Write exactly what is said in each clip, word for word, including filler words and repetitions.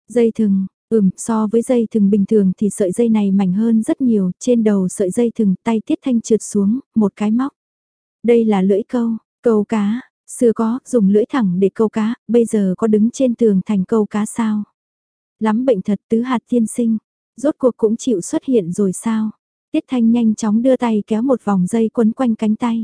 Dây thừng, ừm, so với dây thừng bình thường thì sợi dây này mảnh hơn rất nhiều, trên đầu sợi dây thừng tay Tiết Thanh trượt xuống, một cái móc. Đây là lưỡi câu, câu cá, xưa có, dùng lưỡi thẳng để câu cá, bây giờ có đứng trên tường thành câu cá sao? Lắm bệnh thật tứ hạt tiên sinh, rốt cuộc cũng chịu xuất hiện rồi sao? Tiết Thanh nhanh chóng đưa tay kéo một vòng dây quấn quanh cánh tay.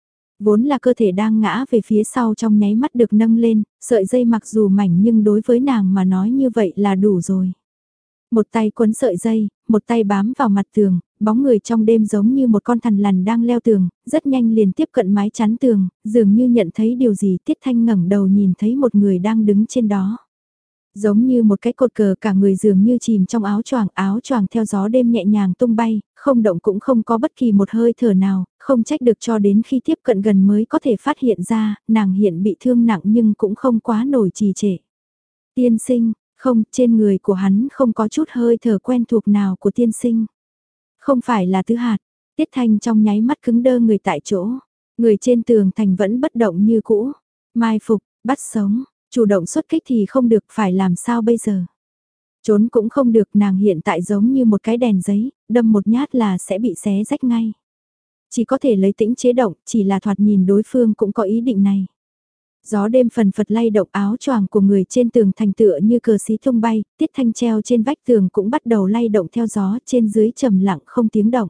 Vốn là cơ thể đang ngã về phía sau trong nháy mắt được nâng lên, sợi dây mặc dù mảnh nhưng đối với nàng mà nói như vậy là đủ rồi. Một tay quấn sợi dây, một tay bám vào mặt tường, bóng người trong đêm giống như một con thằn lằn đang leo tường, rất nhanh liền tiếp cận mái chắn tường, dường như nhận thấy điều gì. Tiết Thanh ngẩng đầu nhìn thấy một người đang đứng trên đó. Giống như một cái cột cờ, cả người dường như chìm trong áo choàng, áo choàng theo gió đêm nhẹ nhàng tung bay, không động cũng không có bất kỳ một hơi thở nào, không trách được cho đến khi tiếp cận gần mới có thể phát hiện ra, nàng hiện bị thương nặng nhưng cũng không quá nổi trì trệ. Tiên sinh, không, trên người của hắn không có chút hơi thở quen thuộc nào của tiên sinh. Không phải là Tứ Hạt, Tiết Thanh trong nháy mắt cứng đơ người tại chỗ, người trên tường thành vẫn bất động như cũ, mai phục, bắt sống. Chủ động xuất kích thì không được, phải làm sao bây giờ? Trốn cũng không được, nàng hiện tại giống như một cái đèn giấy, đâm một nhát là sẽ bị xé rách ngay. Chỉ có thể lấy tĩnh chế động, chỉ là thoạt nhìn đối phương cũng có ý định này. Gió đêm phần phật lay động, áo choàng của người trên tường thành tựa như cờ xí tung bay, Tiết Thanh treo trên vách tường cũng bắt đầu lay động theo gió, trên dưới trầm lặng không tiếng động.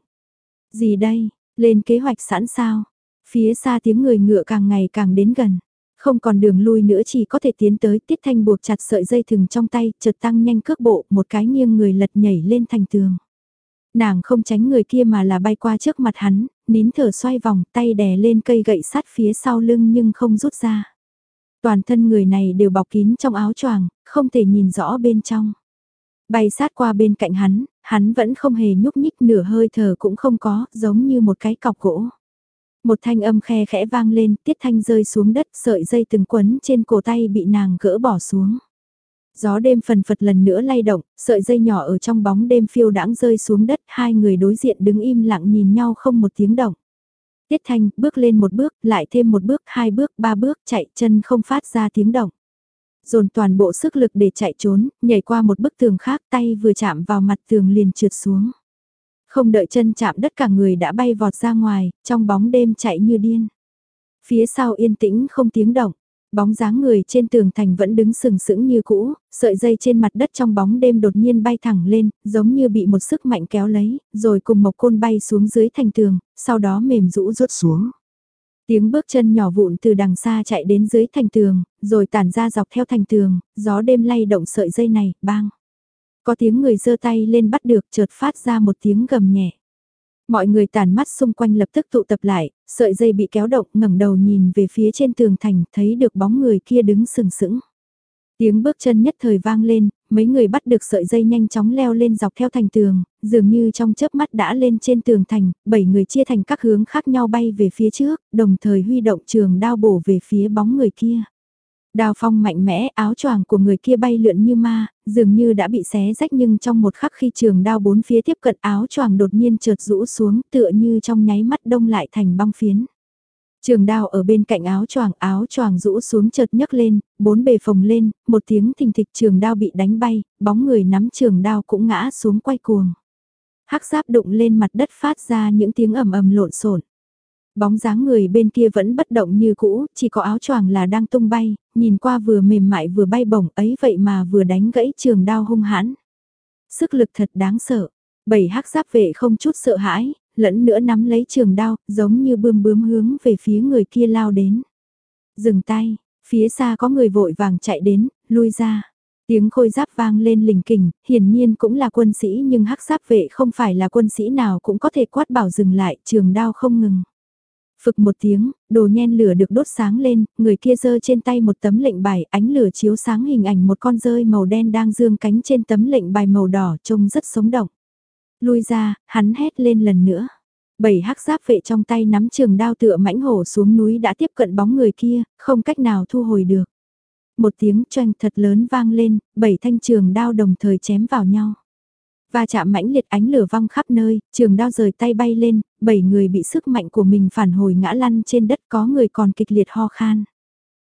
Gì đây? Lên kế hoạch sẵn sao? Phía xa tiếng người ngựa càng ngày càng đến gần. Không còn đường lui nữa, chỉ có thể tiến tới. Tiết Thanh buộc chặt sợi dây thừng trong tay, chợt tăng nhanh cước bộ, một cái nghiêng người lật nhảy lên thành tường. Nàng không tránh người kia mà là bay qua trước mặt hắn, nín thở xoay vòng, tay đè lên cây gậy sắt phía sau lưng nhưng không rút ra. Toàn thân người này đều bọc kín trong áo choàng, không thể nhìn rõ bên trong. Bay sát qua bên cạnh hắn, hắn vẫn không hề nhúc nhích, nửa hơi thở cũng không có, giống như một cái cọc gỗ. Một thanh âm khe khẽ vang lên, Tiết Thanh rơi xuống đất, sợi dây từng quấn trên cổ tay bị nàng gỡ bỏ xuống. Gió đêm phần phật lần nữa lay động, sợi dây nhỏ ở trong bóng đêm phiêu đãng rơi xuống đất, hai người đối diện đứng im lặng nhìn nhau không một tiếng động. Tiết Thanh bước lên một bước, lại thêm một bước, hai bước, ba bước, chạy chân không phát ra tiếng động. Dồn toàn bộ sức lực để chạy trốn, nhảy qua một bức tường khác, tay vừa chạm vào mặt tường liền trượt xuống. Không đợi chân chạm đất cả người đã bay vọt ra ngoài, trong bóng đêm chạy như điên. Phía sau yên tĩnh không tiếng động, bóng dáng người trên tường thành vẫn đứng sừng sững như cũ, sợi dây trên mặt đất trong bóng đêm đột nhiên bay thẳng lên, giống như bị một sức mạnh kéo lấy, rồi cùng một côn bay xuống dưới thành tường, sau đó mềm rũ rút xuống. Tiếng bước chân nhỏ vụn từ đằng xa chạy đến dưới thành tường, rồi tản ra dọc theo thành tường, gió đêm lay động sợi dây này, bang. Có tiếng người giơ tay lên bắt được, chợt phát ra một tiếng gầm nhẹ. Mọi người tản mắt xung quanh lập tức tụ tập lại, sợi dây bị kéo động, ngẩng đầu nhìn về phía trên tường thành, thấy được bóng người kia đứng sừng sững. Tiếng bước chân nhất thời vang lên, mấy người bắt được sợi dây nhanh chóng leo lên dọc theo thành tường, dường như trong chớp mắt đã lên trên tường thành, bảy người chia thành các hướng khác nhau bay về phía trước, đồng thời huy động trường đao bổ về phía bóng người kia. Đao phong mạnh mẽ, áo choàng của người kia bay lượn như ma, dường như đã bị xé rách, nhưng trong một khắc khi trường đao bốn phía tiếp cận, áo choàng đột nhiên chợt rũ xuống, tựa như trong nháy mắt đông lại thành băng phiến. Trường đao ở bên cạnh áo choàng, áo choàng rũ xuống chợt nhấc lên, bốn bề phồng lên, một tiếng thình thịch, trường đao bị đánh bay, bóng người nắm trường đao cũng ngã xuống quay cuồng. Hắc giáp đụng lên mặt đất phát ra những tiếng ầm ầm lộn xộn. Bóng dáng người bên kia vẫn bất động như cũ, chỉ có áo choàng là đang tung bay, nhìn qua vừa mềm mại vừa bay bổng, ấy vậy mà vừa đánh gãy trường đao hung hãn. Sức lực thật đáng sợ. Bảy hắc giáp vệ không chút sợ hãi, lẫn nữa nắm lấy trường đao, giống như bươm bướm hướng về phía người kia lao đến. Dừng tay, phía xa có người vội vàng chạy đến, lui ra. Tiếng khôi giáp vang lên lình kình, hiển nhiên cũng là quân sĩ, nhưng hắc giáp vệ không phải là quân sĩ nào cũng có thể quát bảo dừng lại, trường đao không ngừng. Phực một tiếng, đồ nhen lửa được đốt sáng lên, người kia giơ trên tay một tấm lệnh bài, ánh lửa chiếu sáng hình ảnh một con dơi màu đen đang dương cánh trên tấm lệnh bài màu đỏ, trông rất sống động. Lui ra, hắn hét lên lần nữa. Bảy hắc giáp vệ trong tay nắm trường đao tựa mãnh hổ xuống núi đã tiếp cận bóng người kia, không cách nào thu hồi được. Một tiếng choanh thật lớn vang lên, bảy thanh trường đao đồng thời chém vào nhau. Va chạm mãnh liệt, ánh lửa văng khắp nơi, trường đao rời tay bay lên, bảy người bị sức mạnh của mình phản hồi ngã lăn trên đất, có người còn kịch liệt ho khan.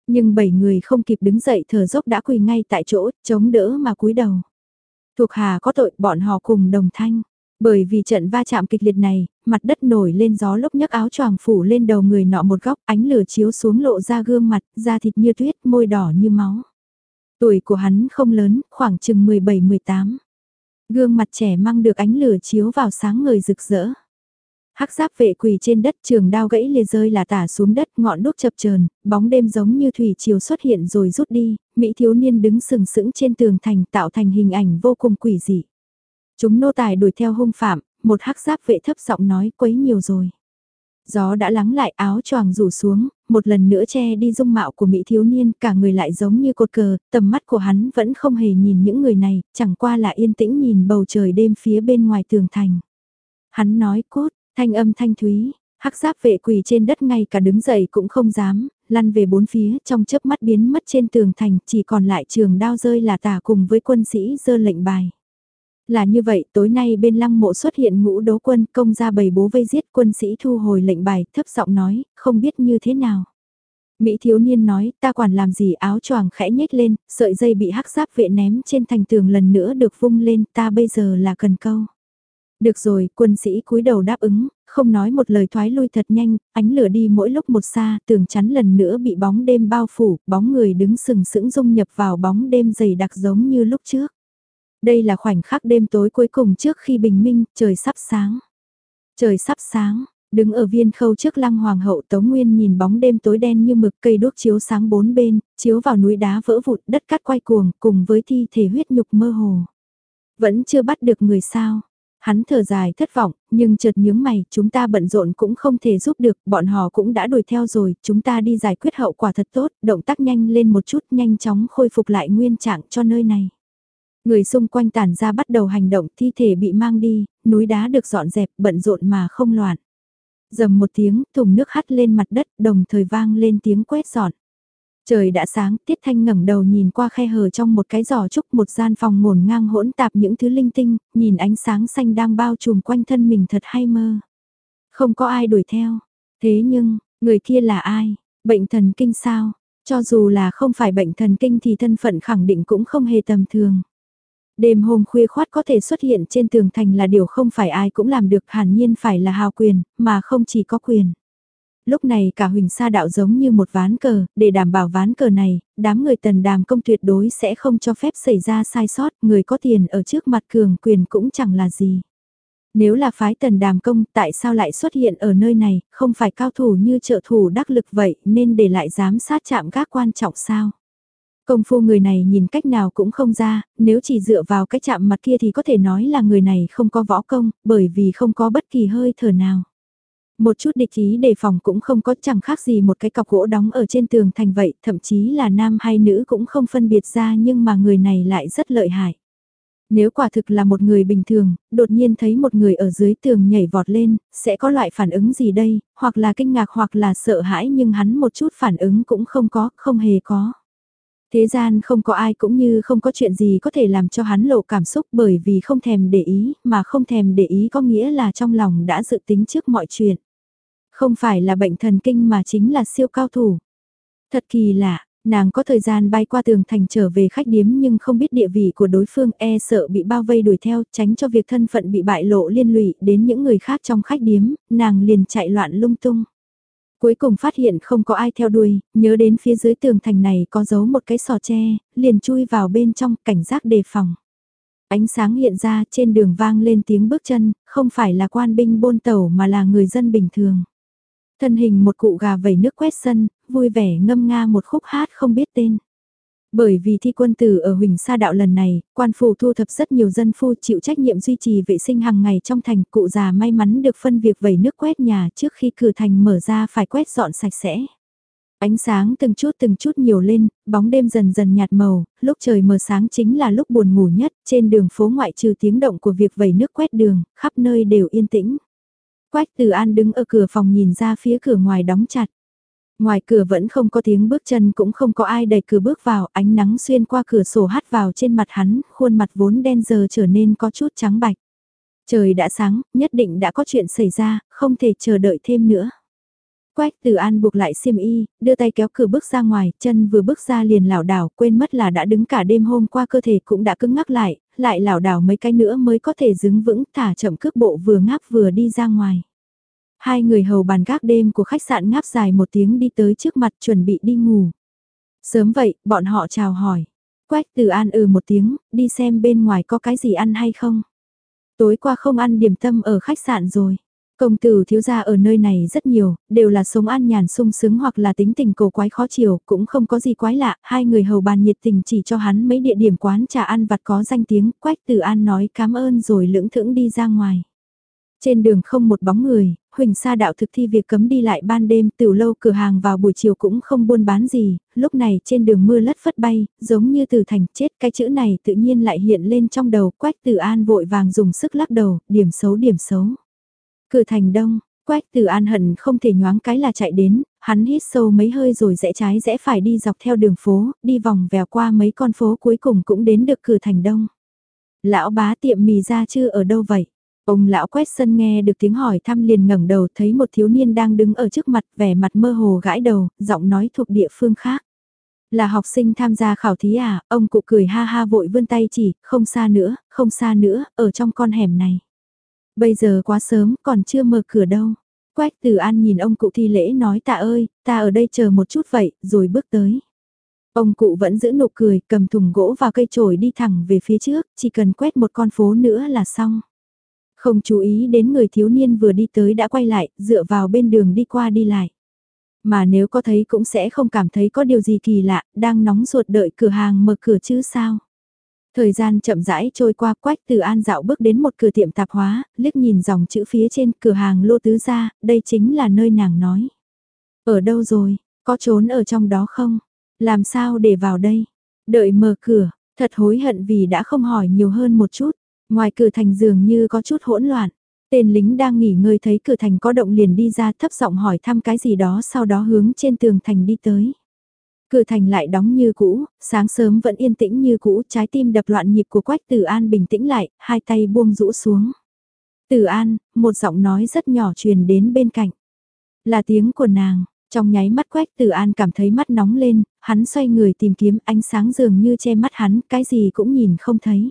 Nhưng bảy người không kịp đứng dậy thở dốc đã quỳ ngay tại chỗ, chống đỡ mà cúi đầu. Thuộc hạ có tội, bọn họ cùng đồng thanh. Bởi vì trận va chạm kịch liệt này, mặt đất nổi lên gió lốc nhấc áo choàng phủ lên đầu người nọ một góc, ánh lửa chiếu xuống lộ ra gương mặt, da thịt như tuyết, môi đỏ như máu. Tuổi của hắn không lớn, khoảng chừng mười bảy mười tám. Gương mặt trẻ măng được ánh lửa chiếu vào sáng ngời rực rỡ. Hắc giáp vệ quỳ trên đất, trường đao gãy lìa rơi là tả xuống đất, ngọn đuốc chập chờn, bóng đêm giống như thủy triều xuất hiện rồi rút đi, mỹ thiếu niên đứng sừng sững trên tường thành tạo thành hình ảnh vô cùng quỷ dị. Chúng nô tài đuổi theo hung phạm, một hắc giáp vệ thấp giọng nói quấy nhiều rồi. Gió đã lắng lại, áo choàng rủ xuống, một lần nữa che đi dung mạo của mỹ thiếu niên, cả người lại giống như cột cờ, tầm mắt của hắn vẫn không hề nhìn những người này, chẳng qua là yên tĩnh nhìn bầu trời đêm phía bên ngoài tường thành. Hắn nói cốt, thanh âm thanh thúy, hắc giáp vệ quỳ trên đất ngay cả đứng dậy cũng không dám, lăn về bốn phía, trong chớp mắt biến mất trên tường thành, chỉ còn lại trường đao rơi là tả cùng với quân sĩ giơ lệnh bài. Là như vậy, tối nay bên lăng mộ xuất hiện ngũ đấu quân, công ra bầy bố vây giết, quân sĩ thu hồi lệnh bài, thấp giọng nói, không biết như thế nào. Mỹ thiếu niên nói, ta quản làm gì, áo choàng khẽ nhếch lên, sợi dây bị hắc giáp vệ ném trên thành tường lần nữa được vung lên, ta bây giờ là cần câu. Được rồi, quân sĩ cúi đầu đáp ứng, không nói một lời thoái lui thật nhanh, ánh lửa đi mỗi lúc một xa, tường chắn lần nữa bị bóng đêm bao phủ, bóng người đứng sừng sững dung nhập vào bóng đêm dày đặc giống như lúc trước. Đây là khoảnh khắc đêm tối cuối cùng trước khi bình minh, trời sắp sáng. Trời sắp sáng, đứng ở viên khâu trước lăng hoàng hậu Tống Nguyên nhìn bóng đêm tối đen như mực, cây đuốc chiếu sáng bốn bên, chiếu vào núi đá vỡ vụn, đất cát quay cuồng, cùng với thi thể huyết nhục mơ hồ. Vẫn chưa bắt được người sao. Hắn thở dài thất vọng, nhưng chợt nhướng mày, chúng ta bận rộn cũng không thể giúp được, bọn họ cũng đã đuổi theo rồi, chúng ta đi giải quyết hậu quả thật tốt, động tác nhanh lên một chút, nhanh chóng khôi phục lại nguyên trạng cho nơi này. Người xung quanh tản ra bắt đầu hành động, thi thể bị mang đi, núi đá được dọn dẹp, bận rộn mà không loạn. Dầm một tiếng, thùng nước hắt lên mặt đất, đồng thời vang lên tiếng quét dọn. Trời đã sáng, Tiết Thanh ngẩng đầu nhìn qua khe hở trong một cái giỏ trúc, một gian phòng ngổn ngang hỗn tạp những thứ linh tinh, nhìn ánh sáng xanh đang bao trùm quanh thân mình thật hay mơ. Không có ai đuổi theo. Thế nhưng, người kia là ai? Bệnh thần kinh sao? Cho dù là không phải bệnh thần kinh thì thân phận khẳng định cũng không hề tầm thường. Đêm hôm khuya khoát có thể xuất hiện trên tường thành là điều không phải ai cũng làm được, hẳn nhiên phải là hào quyền, mà không chỉ có quyền. Lúc này cả Huỳnh Sa Đạo giống như một ván cờ, để đảm bảo ván cờ này, đám người Tần Đàm Công tuyệt đối sẽ không cho phép xảy ra sai sót, người có tiền ở trước mặt cường quyền cũng chẳng là gì. Nếu là phái Tần Đàm Công, tại sao lại xuất hiện ở nơi này, không phải cao thủ như trợ thủ đắc lực vậy, nên để lại giám sát chạm gác quan trọng sao? Công phu người này nhìn cách nào cũng không ra, nếu chỉ dựa vào cái chạm mặt kia thì có thể nói là người này không có võ công, bởi vì không có bất kỳ hơi thở nào. Một chút địch ý đề phòng cũng không có, chẳng khác gì một cái cọc gỗ đóng ở trên tường thành vậy, thậm chí là nam hay nữ cũng không phân biệt ra, nhưng mà người này lại rất lợi hại. Nếu quả thực là một người bình thường, đột nhiên thấy một người ở dưới tường nhảy vọt lên, sẽ có loại phản ứng gì đây, hoặc là kinh ngạc hoặc là sợ hãi, nhưng hắn một chút phản ứng cũng không có, không hề có. Thế gian không có ai cũng như không có chuyện gì có thể làm cho hắn lộ cảm xúc, bởi vì không thèm để ý, mà không thèm để ý có nghĩa là trong lòng đã dự tính trước mọi chuyện. Không phải là bệnh thần kinh mà chính là siêu cao thủ. Thật kỳ lạ, nàng có thời gian bay qua tường thành trở về khách điếm nhưng không biết địa vị của đối phương, e sợ bị bao vây đuổi theo, tránh cho việc thân phận bị bại lộ liên lụy đến những người khác trong khách điếm, nàng liền chạy loạn lung tung. Cuối cùng phát hiện không có ai theo đuôi, nhớ đến phía dưới tường thành này có giấu một cái sò tre, liền chui vào bên trong, cảnh giác đề phòng. Ánh sáng hiện ra, trên đường vang lên tiếng bước chân, không phải là quan binh bôn tẩu mà là người dân bình thường. Thân hình một cụ gà vẩy nước quét sân, vui vẻ ngâm nga một khúc hát không biết tên. Bởi vì thi quân tử ở Huỳnh Sa Đạo lần này, quan phủ thu thập rất nhiều dân phu chịu trách nhiệm duy trì vệ sinh hàng ngày trong thành, cụ già may mắn được phân việc vẩy nước quét nhà trước khi cửa thành mở ra phải quét dọn sạch sẽ. Ánh sáng từng chút từng chút nhiều lên, bóng đêm dần dần nhạt màu, lúc trời mờ sáng chính là lúc buồn ngủ nhất, trên đường phố ngoại trừ tiếng động của việc vẩy nước quét đường, khắp nơi đều yên tĩnh. Quách Từ An đứng ở cửa phòng nhìn ra phía cửa ngoài đóng chặt. Ngoài cửa vẫn không có tiếng bước chân, cũng không có ai đẩy cửa bước vào, ánh nắng xuyên qua cửa sổ hắt vào trên mặt hắn, khuôn mặt vốn đen giờ trở nên có chút trắng bạch. Trời đã sáng, nhất định đã có chuyện xảy ra, không thể chờ đợi thêm nữa. Quách Tử An buộc lại xiêm y, đưa tay kéo cửa bước ra ngoài, chân vừa bước ra liền lảo đảo, quên mất là đã đứng cả đêm hôm qua cơ thể cũng đã cứng ngắc lại, lại lảo đảo mấy cái nữa mới có thể đứng vững, thả chậm cước bộ vừa ngáp vừa đi ra ngoài. Hai người hầu bàn gác đêm của khách sạn ngáp dài một tiếng đi tới trước mặt chuẩn bị đi ngủ. Sớm vậy, bọn họ chào hỏi. Quách Tử An ừ một tiếng, đi xem bên ngoài có cái gì ăn hay không. Tối qua không ăn điểm tâm ở khách sạn rồi. Công tử thiếu gia ở nơi này rất nhiều, đều là sống an nhàn sung sướng hoặc là tính tình cổ quái khó chiều, cũng không có gì quái lạ, hai người hầu bàn nhiệt tình chỉ cho hắn mấy địa điểm quán trà ăn vặt có danh tiếng, Quách Tử An nói cảm ơn rồi lững thững đi ra ngoài. Trên đường không một bóng người, Huỳnh Sa đạo thực thi việc cấm đi lại ban đêm, tiểu lâu cửa hàng vào buổi chiều cũng không buôn bán gì, lúc này trên đường mưa lất phất bay, giống như từ thành chết, cái chữ này tự nhiên lại hiện lên trong đầu, Quách Tử An vội vàng dùng sức lắc đầu, điểm xấu điểm xấu. Cửa thành đông, Quách Tử An hận không thể nhoáng cái là chạy đến, hắn hít sâu mấy hơi rồi rẽ trái rẽ phải đi dọc theo đường phố, đi vòng vèo qua mấy con phố cuối cùng cũng đến được cửa thành đông. Lão bá tiệm mì ra chưa ở đâu vậy? Ông lão quét sân nghe được tiếng hỏi thăm liền ngẩng đầu thấy một thiếu niên đang đứng ở trước mặt vẻ mặt mơ hồ gãi đầu, giọng nói thuộc địa phương khác. Là học sinh tham gia khảo thí à, ông cụ cười ha ha vội vươn tay chỉ, không xa nữa, không xa nữa, ở trong con hẻm này. Bây giờ quá sớm, còn chưa mở cửa đâu. Quách Tử An nhìn ông cụ thi lễ nói tạ ơi, ta ở đây chờ một chút vậy, rồi bước tới. Ông cụ vẫn giữ nụ cười, cầm thùng gỗ và cây chổi đi thẳng về phía trước, chỉ cần quét một con phố nữa là xong. Không chú ý đến người thiếu niên vừa đi tới đã quay lại, dựa vào bên đường đi qua đi lại. Mà nếu có thấy cũng sẽ không cảm thấy có điều gì kỳ lạ, đang nóng ruột đợi cửa hàng mở cửa chứ sao. Thời gian chậm rãi trôi qua, Quách Tử An dạo bước đến một cửa tiệm tạp hóa, liếc nhìn dòng chữ phía trên cửa hàng Lô Tứ Gia, đây chính là nơi nàng nói. Ở đâu rồi, có trốn ở trong đó không? Làm sao để vào đây? Đợi mở cửa, thật hối hận vì đã không hỏi nhiều hơn một chút. Ngoài cửa thành dường như có chút hỗn loạn. Tên lính đang nghỉ ngơi thấy cửa thành có động liền đi ra thấp giọng hỏi thăm cái gì đó sau đó hướng trên tường thành đi tới. Cửa thành lại đóng như cũ, sáng sớm vẫn yên tĩnh như cũ, trái tim đập loạn nhịp của Quách Tử An bình tĩnh lại, hai tay buông rũ xuống. Tử An, một giọng nói rất nhỏ truyền đến bên cạnh. Là tiếng của nàng, trong nháy mắt Quách Tử An cảm thấy mắt nóng lên, hắn xoay người tìm kiếm ánh sáng dường như che mắt hắn, cái gì cũng nhìn không thấy.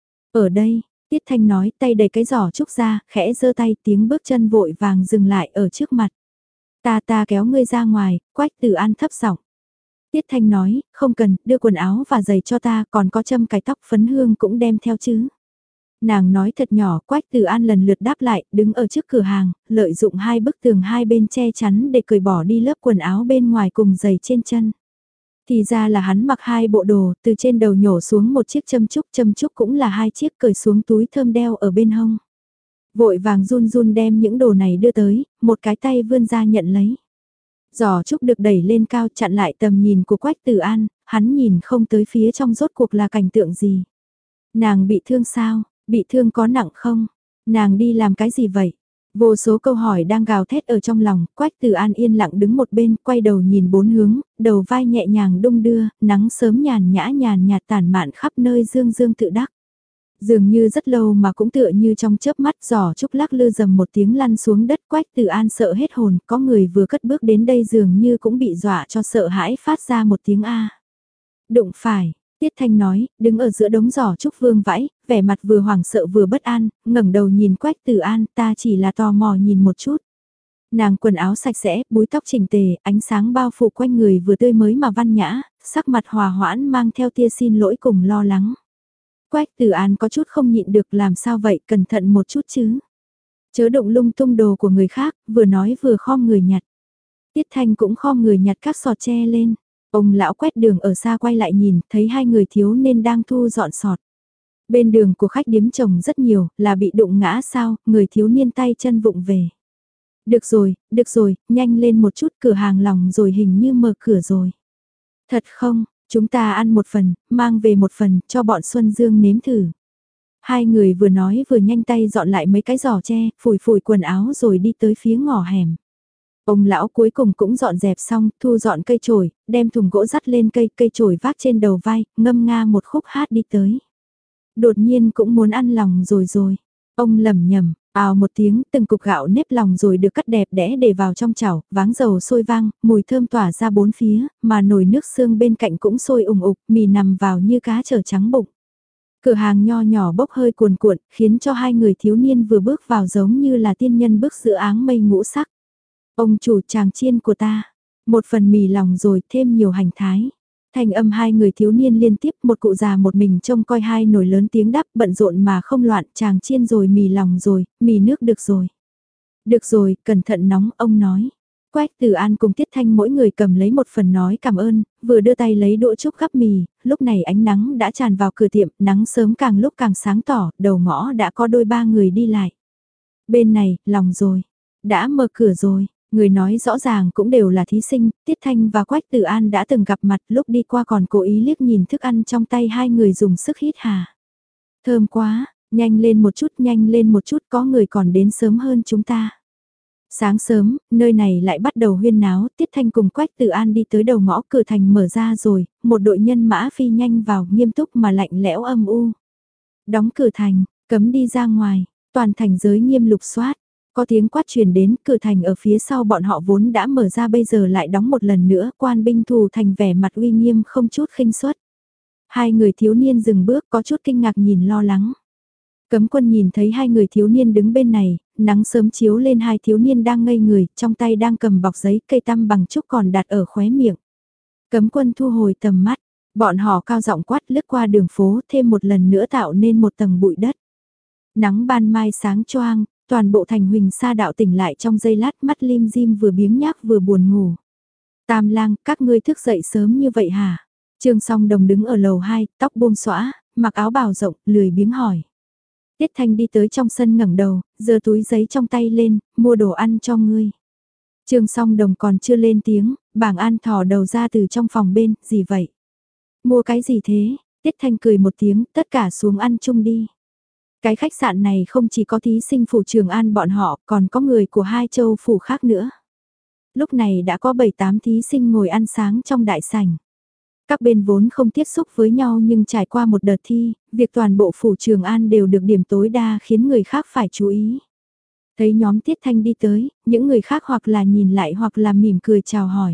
Ở đây, Tiết Thanh nói tay đầy cái giỏ trúc ra, khẽ giơ tay tiếng bước chân vội vàng dừng lại ở trước mặt. Ta ta kéo ngươi ra ngoài, Quách Tử An thấp giọng. Tiết Thanh nói, không cần, đưa quần áo và giày cho ta, còn có châm cài tóc phấn hương cũng đem theo chứ. Nàng nói thật nhỏ, Quách Tử An lần lượt đáp lại, đứng ở trước cửa hàng, lợi dụng hai bức tường hai bên che chắn để cởi bỏ đi lớp quần áo bên ngoài cùng giày trên chân. Thì ra là hắn mặc hai bộ đồ, từ trên đầu nhổ xuống một chiếc châm trúc, châm trúc cũng là hai chiếc cởi xuống túi thơm đeo ở bên hông. Vội vàng run run đem những đồ này đưa tới, một cái tay vươn ra nhận lấy. Giỏ trúc được đẩy lên cao chặn lại tầm nhìn của Quách Tử An, hắn nhìn không tới phía trong rốt cuộc là cảnh tượng gì. Nàng bị thương sao, bị thương có nặng không, nàng đi làm cái gì vậy? Vô số câu hỏi đang gào thét ở trong lòng, Quách Tử An yên lặng đứng một bên, quay đầu nhìn bốn hướng, đầu vai nhẹ nhàng đung đưa, nắng sớm nhàn nhã nhàn nhạt tản mạn khắp nơi dương dương tự đắc. Dường như rất lâu mà cũng tựa như trong chớp mắt giỏ trúc lắc lư dầm một tiếng lăn xuống đất. Quách Tử An sợ hết hồn, có người vừa cất bước đến đây dường như cũng bị dọa cho sợ hãi phát ra một tiếng A. Đụng phải, Tiết Thanh nói, đứng ở giữa đống giỏ trúc vương vãi, vẻ mặt vừa hoảng sợ vừa bất an, ngẩng đầu nhìn Quách Tử An, ta chỉ là tò mò nhìn một chút. Nàng quần áo sạch sẽ, búi tóc chỉnh tề, ánh sáng bao phủ quanh người vừa tươi mới mà văn nhã, sắc mặt hòa hoãn mang theo tia xin lỗi cùng lo lắng. Quách Tử An có chút không nhịn được làm sao vậy, cẩn thận một chút chứ. Chớ động lung tung đồ của người khác, vừa nói vừa khom người nhặt. Tiết Thanh cũng khom người nhặt các sọt tre lên. Ông lão quét đường ở xa quay lại nhìn, thấy hai người thiếu nên đang thu dọn sọt. Bên đường của khách điếm trồng rất nhiều, là bị đụng ngã sao, người thiếu niên tay chân vụng về. Được rồi, được rồi, nhanh lên một chút, cửa hàng lòng rồi, hình như mở cửa rồi. Thật không, chúng ta ăn một phần, mang về một phần, cho bọn Xuân Dương nếm thử. Hai người vừa nói vừa nhanh tay dọn lại mấy cái giỏ tre, phủi phủi quần áo rồi đi tới phía ngõ hẻm. Ông lão cuối cùng cũng dọn dẹp xong, thu dọn cây chổi, đem thùng gỗ dắt lên cây, cây chổi vác trên đầu vai, ngâm nga một khúc hát đi tới. Đột nhiên cũng muốn ăn lòng rồi rồi. Ông lẩm nhẩm, Ào một tiếng, từng cục gạo nếp lòng rồi được cắt đẹp đẽ để vào trong chảo, váng dầu sôi vang, mùi thơm tỏa ra bốn phía, mà nồi nước xương bên cạnh cũng sôi ủng ục, mì nằm vào như cá trở trắng bụng. Cửa hàng nho nhỏ bốc hơi cuồn cuộn, khiến cho hai người thiếu niên vừa bước vào giống như là tiên nhân bước giữa áng mây ngũ sắc. Ông chủ chàng chiên của ta, một phần mì lòng rồi thêm nhiều hành thái. Thành âm hai người thiếu niên liên tiếp, một cụ già một mình trông coi hai nồi lớn tiếng đáp, bận rộn mà không loạn, chàng chiên rồi, mì lòng rồi, mì nước được rồi. Được rồi, cẩn thận nóng, ông nói. Quách Tử An cùng Tiết Thanh mỗi người cầm lấy một phần nói cảm ơn, vừa đưa tay lấy đũa trúc gắp mì, lúc này ánh nắng đã tràn vào cửa tiệm, nắng sớm càng lúc càng sáng tỏ, đầu ngõ đã có đôi ba người đi lại. Bên này, lòng rồi, đã mở cửa rồi. Người nói rõ ràng cũng đều là thí sinh, Tiết Thanh và Quách Tử An đã từng gặp mặt, lúc đi qua còn cố ý liếc nhìn thức ăn trong tay hai người dùng sức hít hà. Thơm quá, nhanh lên một chút, nhanh lên một chút, có người còn đến sớm hơn chúng ta. Sáng sớm, nơi này lại bắt đầu huyên náo, Tiết Thanh cùng Quách Tử An đi tới đầu ngõ, cửa thành mở ra rồi, một đội nhân mã phi nhanh vào, nghiêm túc mà lạnh lẽo âm u. Đóng cửa thành, cấm đi ra ngoài, toàn thành giới nghiêm lục soát. Có tiếng quát truyền đến, cửa thành ở phía sau bọn họ vốn đã mở ra bây giờ lại đóng một lần nữa, quan binh thủ thành vẻ mặt uy nghiêm không chút khinh suất. Hai người thiếu niên dừng bước có chút kinh ngạc nhìn lo lắng. Cấm quân nhìn thấy hai người thiếu niên đứng bên này, nắng sớm chiếu lên hai thiếu niên đang ngây người, trong tay đang cầm bọc giấy, cây tăm bằng trúc còn đặt ở khóe miệng. Cấm quân thu hồi tầm mắt, bọn họ cao giọng quát lướt qua đường phố thêm một lần nữa tạo nên một tầng bụi đất. Nắng ban mai sáng choang, toàn bộ thành Huỳnh Sa đạo tỉnh lại trong giây lát, mắt lim dim vừa biếng nhác vừa buồn ngủ. Tam lang, các ngươi thức dậy sớm như vậy hả? Trương Song Đồng đứng ở lầu hai, tóc buông xõa, mặc áo bào rộng, lười biếng hỏi. Tiết Thanh đi tới trong sân ngẩng đầu, giơ túi giấy trong tay lên, mua đồ ăn cho ngươi. Trương Song Đồng còn chưa lên tiếng, Bàng An thò đầu ra từ trong phòng bên, gì vậy? Mua cái gì thế? Tiết Thanh cười một tiếng, tất cả xuống ăn chung đi. Cái khách sạn này không chỉ có thí sinh phủ Trường An bọn họ, còn có người của hai châu phủ khác nữa. Lúc này đã có bảy tám thí sinh ngồi ăn sáng trong đại sảnh. Các bên vốn không tiếp xúc với nhau nhưng trải qua một đợt thi, việc toàn bộ phủ Trường An đều được điểm tối đa khiến người khác phải chú ý. Thấy nhóm Tiết Thanh đi tới, những người khác hoặc là nhìn lại hoặc là mỉm cười chào hỏi.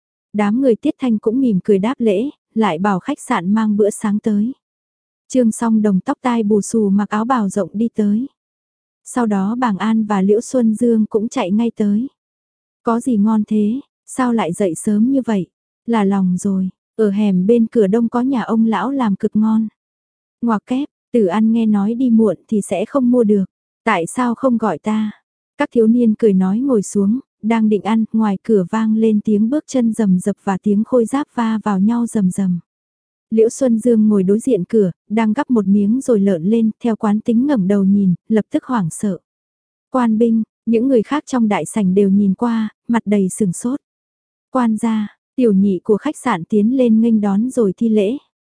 Đám người Tiết Thanh cũng mỉm cười đáp lễ, lại bảo khách sạn mang bữa sáng tới. Trương Song Đồng tóc tai bù xù mặc áo bào rộng đi tới. Sau đó Bàng An và Liễu Xuân Dương cũng chạy ngay tới. Có gì ngon thế, sao lại dậy sớm như vậy? Là lòng rồi, ở hẻm bên cửa đông có nhà ông lão làm cực ngon. Ngoặc kép, Tử An nghe nói đi muộn thì sẽ không mua được. Tại sao không gọi ta? Các thiếu niên cười nói ngồi xuống, đang định ăn, ngoài cửa vang lên tiếng bước chân rầm rập và tiếng khôi giáp va vào nhau rầm rầm. Liễu Xuân Dương ngồi đối diện cửa, đang gắp một miếng rồi lợn lên, theo quán tính ngẩng đầu nhìn, lập tức hoảng sợ. Quan binh, những người khác trong đại sảnh đều nhìn qua, mặt đầy sừng sốt. Quan gia, tiểu nhị của khách sạn tiến lên nghênh đón rồi thi lễ.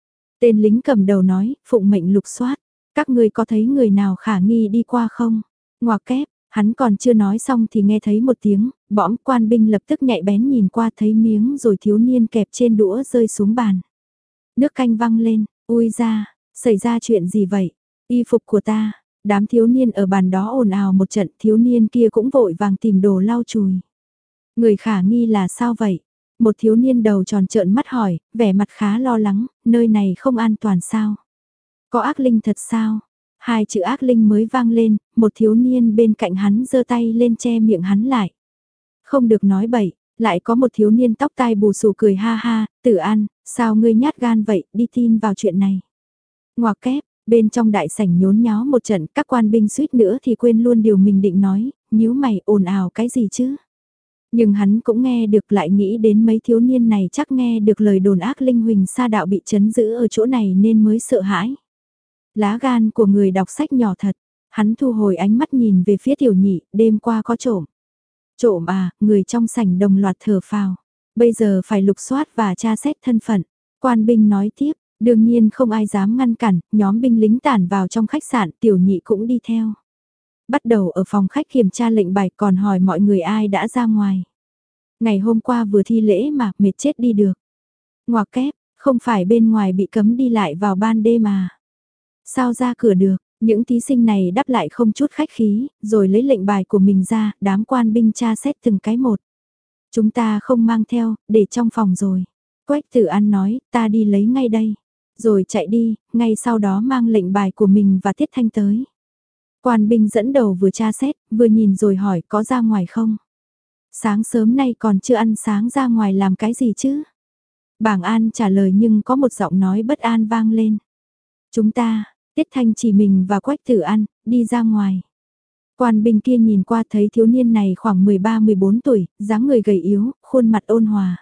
Tên lính cầm đầu nói, phụng mệnh lục soát, các ngươi có thấy người nào khả nghi đi qua không? Ngoặc kép, hắn còn chưa nói xong thì nghe thấy một tiếng, bõm, quan binh lập tức nhạy bén nhìn qua thấy miếng rồi thiếu niên kẹp trên đũa rơi xuống bàn. Nước canh văng lên, ui ra, xảy ra chuyện gì vậy? Y phục của ta, đám thiếu niên ở bàn đó ồn ào một trận, thiếu niên kia cũng vội vàng tìm đồ lau chùi. Người khả nghi là sao vậy? Một thiếu niên đầu tròn trợn mắt hỏi, vẻ mặt khá lo lắng, nơi này không an toàn sao? Có ác linh thật sao? Hai chữ ác linh mới vang lên, một thiếu niên bên cạnh hắn giơ tay lên che miệng hắn lại. Không được nói bậy. Lại có một thiếu niên tóc tai bù xù cười ha ha, Tử An, sao ngươi nhát gan vậy, đi tin vào chuyện này. Ngoặc kép, bên trong đại sảnh nhốn nháo một trận, các quan binh suýt nữa thì quên luôn điều mình định nói, nhíu mày ồn ào cái gì chứ. Nhưng hắn cũng nghe được lại nghĩ đến mấy thiếu niên này chắc nghe được lời đồn ác linh Huỳnh Sa đạo bị chấn giữ ở chỗ này nên mới sợ hãi. Lá gan của người đọc sách nhỏ thật, hắn thu hồi ánh mắt nhìn về phía tiểu nhị, đêm qua có trộm. Trộm à, người trong sảnh đồng loạt thở phào. Bây giờ phải lục soát và tra xét thân phận. Quan binh nói tiếp, đương nhiên không ai dám ngăn cản, nhóm binh lính tản vào trong khách sạn, tiểu nhị cũng đi theo. Bắt đầu ở phòng khách kiểm tra lệnh bài còn hỏi mọi người ai đã ra ngoài. Ngày hôm qua vừa thi lễ mà, mệt chết đi được. Ngoặc kép, không phải bên ngoài bị cấm đi lại vào ban đêm mà. Sao ra cửa được, Những thí sinh này đáp lại không chút khách khí, rồi lấy lệnh bài của mình ra, đám quan binh tra xét từng cái một. Chúng ta không mang theo, để trong phòng rồi. Quách Tử An nói, ta đi lấy ngay đây. Rồi chạy đi, ngay sau đó mang lệnh bài của mình và Tiết Thanh tới. Quan binh dẫn đầu vừa tra xét, vừa nhìn rồi hỏi có ra ngoài không? Sáng sớm nay còn chưa ăn sáng, ra ngoài làm cái gì chứ? Bảng An trả lời nhưng có một giọng nói bất an vang lên. Chúng ta, Tiết Thanh chỉ mình và Quách Tử An, đi ra ngoài. Quan binh kia nhìn qua thấy thiếu niên này khoảng mười ba mười bốn tuổi, dáng người gầy yếu, khuôn mặt ôn hòa.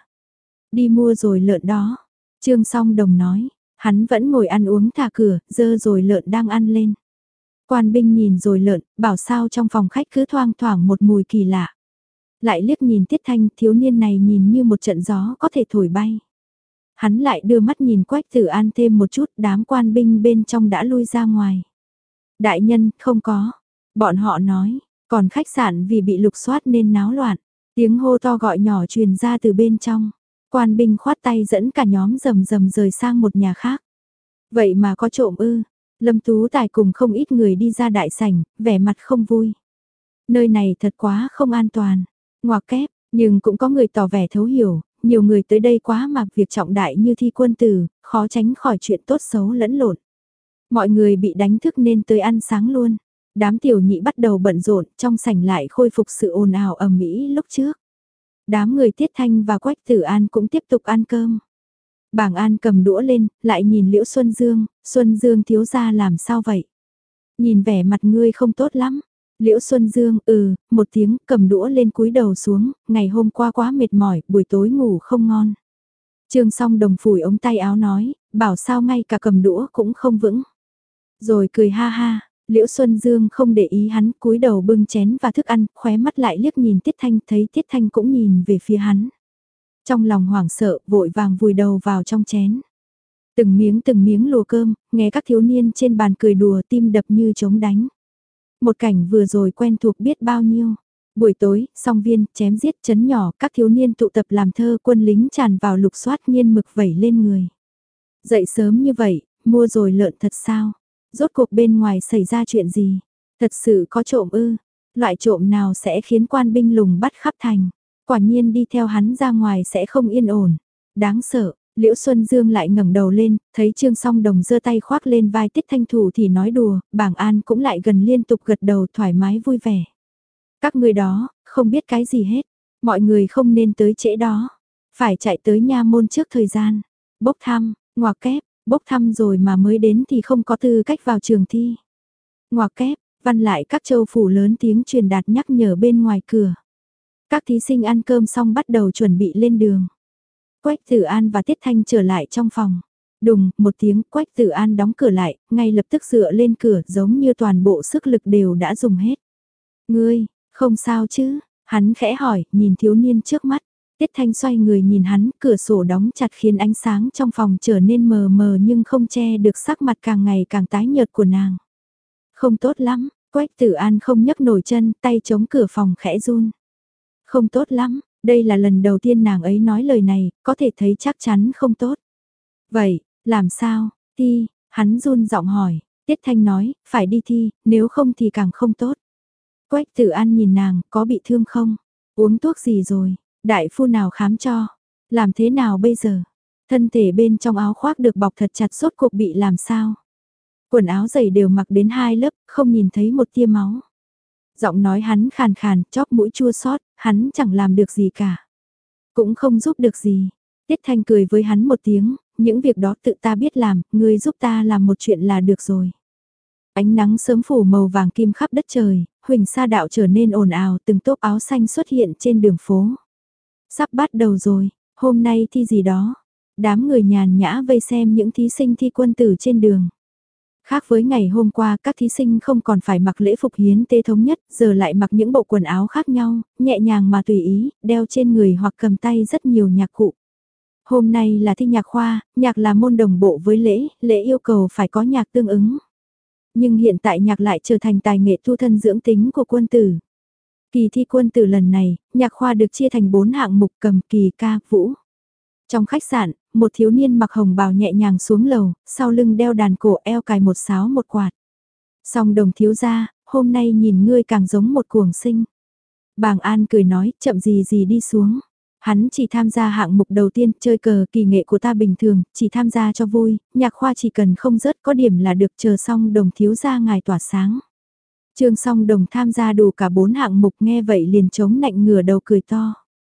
Đi mua rồi lợn đó. Trương Song Đồng nói, hắn vẫn ngồi ăn uống thả cửa, dơ rồi lợn đang ăn lên. Quan binh nhìn rồi lợn, bảo sao trong phòng khách cứ thoang thoảng một mùi kỳ lạ. Lại liếc nhìn Tiết Thanh, thiếu niên này nhìn như một trận gió có thể thổi bay. Hắn lại đưa mắt nhìn Quách Tử An thêm một chút, đám quan binh bên trong đã lui ra ngoài. Đại nhân, không có. Bọn họ nói, còn khách sạn vì bị lục soát nên náo loạn. Tiếng hô to gọi nhỏ truyền ra từ bên trong. Quan binh khoát tay dẫn cả nhóm rầm rầm rời sang một nhà khác. Vậy mà có trộm ư? Lâm Tú Tài cùng không ít người đi ra đại sảnh, vẻ mặt không vui. Nơi này thật quá không an toàn. Ngoặc kép, nhưng cũng có người tỏ vẻ thấu hiểu, nhiều người tới đây quá mà việc trọng đại như thi quân tử, khó tránh khỏi chuyện tốt xấu lẫn lộn. Mọi người bị đánh thức nên tới ăn sáng luôn. Đám tiểu nhị bắt đầu bận rộn, trong sảnh lại khôi phục sự ồn ào ầm ĩ lúc trước. Đám người Tiết Thanh và Quách Tử An cũng tiếp tục ăn cơm. Bảng An cầm đũa lên, lại nhìn Liễu Xuân Dương, Xuân Dương thiếu gia làm sao vậy? Nhìn vẻ mặt ngươi không tốt lắm. Liễu Xuân Dương, ừ, một tiếng cầm đũa lên cúi đầu xuống, ngày hôm qua quá mệt mỏi, buổi tối ngủ không ngon. Trương Song Đồng phủi ống tay áo nói, bảo sao ngay cả cầm đũa cũng không vững. Rồi cười ha ha, Liễu Xuân Dương không để ý hắn, cúi đầu bưng chén và thức ăn, khóe mắt lại liếc nhìn Tiết Thanh, thấy Tiết Thanh cũng nhìn về phía hắn. Trong lòng hoảng sợ, vội vàng vùi đầu vào trong chén. Từng miếng từng miếng lùa cơm, nghe các thiếu niên trên bàn cười đùa, tim đập như trống đánh. Một cảnh vừa rồi quen thuộc biết bao nhiêu. Buổi tối, song viên, chém giết, chấn nhỏ, các thiếu niên tụ tập làm thơ, quân lính tràn vào lục soát nghiên mực vẩy lên người. Dậy sớm như vậy, mua rồi lợn thật sao? Rốt cuộc bên ngoài xảy ra chuyện gì? Thật sự có trộm ư? Loại trộm nào sẽ khiến quan binh lùng bắt khắp thành? Quả nhiên đi theo hắn ra ngoài sẽ không yên ổn. Đáng sợ, Liễu Xuân Dương lại ngẩng đầu lên, thấy Trương Song Đồng giơ tay khoác lên vai Tiết Thanh Thủ thì nói đùa, Bảng An cũng lại gần liên tục gật đầu thoải mái vui vẻ. Các người đó, không biết cái gì hết, mọi người không nên tới trễ đó, phải chạy tới nha môn trước thời gian. Bốc thăm, ngoặc kép, bốc thăm rồi mà mới đến thì không có tư cách vào trường thi. Ngoặc kép, văn lại các châu phủ lớn tiếng truyền đạt nhắc nhở bên ngoài cửa. Các thí sinh ăn cơm xong bắt đầu chuẩn bị lên đường. Quách Tử An và Tiết Thanh trở lại trong phòng. Đùng, một tiếng, Quách Tử An đóng cửa lại, ngay lập tức dựa lên cửa giống như toàn bộ sức lực đều đã dùng hết. Ngươi, không sao chứ? Hắn khẽ hỏi, nhìn thiếu niên trước mắt. Tiết Thanh xoay người nhìn hắn, cửa sổ đóng chặt khiến ánh sáng trong phòng trở nên mờ mờ nhưng không che được sắc mặt càng ngày càng tái nhợt của nàng. Không tốt lắm, Quách Tử An không nhấc nổi chân, tay chống cửa phòng khẽ run. Không tốt lắm, đây là lần đầu tiên nàng ấy nói lời này, có thể thấy chắc chắn không tốt. Vậy, làm sao, thi, hắn run giọng hỏi, Tiết Thanh nói, phải đi thi, nếu không thì càng không tốt. Quách Tử An nhìn nàng, có bị thương không? Uống thuốc gì rồi? Đại phu nào khám cho? Làm thế nào bây giờ? Thân thể bên trong áo khoác được bọc thật chặt rốt cuộc bị làm sao? Quần áo dày đều mặc đến hai lớp, không nhìn thấy một tia máu. Giọng nói hắn khàn khàn, chóp mũi chua xót, hắn chẳng làm được gì cả. Cũng không giúp được gì. Tiết Thanh cười với hắn một tiếng, những việc đó tự ta biết làm, ngươi giúp ta làm một chuyện là được rồi. Ánh nắng sớm phủ màu vàng kim khắp đất trời, huỳnh sa đạo trở nên ồn ào, từng tốp áo xanh xuất hiện trên đường phố. Sắp bắt đầu rồi, hôm nay thi gì đó. Đám người nhàn nhã vây xem những thí sinh thi quân tử trên đường. Khác với ngày hôm qua, các thí sinh không còn phải mặc lễ phục hiến tế thống nhất, giờ lại mặc những bộ quần áo khác nhau, nhẹ nhàng mà tùy ý, đeo trên người hoặc cầm tay rất nhiều nhạc cụ. Hôm nay là thi nhạc khoa, nhạc là môn đồng bộ với lễ, lễ yêu cầu phải có nhạc tương ứng. Nhưng hiện tại nhạc lại trở thành tài nghệ thu thân dưỡng tính của quân tử. Kỳ thi quân tử lần này, nhạc khoa được chia thành bốn hạng mục cầm, kỳ, ca, vũ. Trong khách sạn, một thiếu niên mặc hồng bào nhẹ nhàng xuống lầu, sau lưng đeo đàn cổ eo cài một sáo một quạt. Song Đồng thiếu gia, hôm nay nhìn ngươi càng giống một cuồng sinh. Bàng An cười nói, chậm gì gì đi xuống. Hắn chỉ tham gia hạng mục đầu tiên, chơi cờ, kỳ nghệ của ta bình thường, chỉ tham gia cho vui, nhạc khoa chỉ cần không rớt có điểm là được, chờ Song Đồng thiếu gia ngài tỏa sáng. Trương Song Đồng tham gia đủ cả bốn hạng mục, nghe vậy liền chống nạnh ngửa đầu cười to.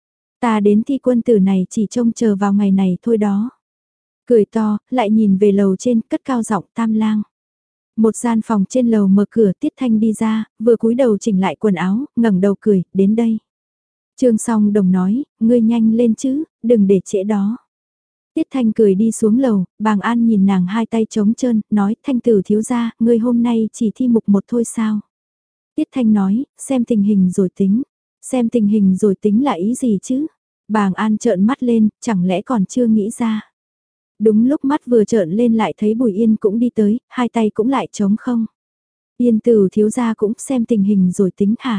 Ta đến thi quân tử này chỉ trông chờ vào ngày này thôi đó. Cười to, lại nhìn về lầu trên, cất cao giọng Tam Lang. Một gian phòng trên lầu mở cửa, Tiết Thanh đi ra, vừa cúi đầu chỉnh lại quần áo, ngẩng đầu cười, đến đây. Trương Song Đồng nói, ngươi nhanh lên chứ, đừng để trễ đó. Tiết Thanh cười đi xuống lầu, Bàng An nhìn nàng hai tay trống trơn, nói, Thanh tử thiếu gia, ngươi hôm nay chỉ thi mục một thôi sao? Tiết Thanh nói, xem tình hình rồi tính. Xem tình hình rồi tính là ý gì chứ? Bàng An trợn mắt lên, chẳng lẽ còn chưa nghĩ ra. Đúng lúc mắt vừa trợn lên lại thấy Bùi Yên cũng đi tới, hai tay cũng lại trống không. Yên tử thiếu gia cũng xem tình hình rồi tính hả?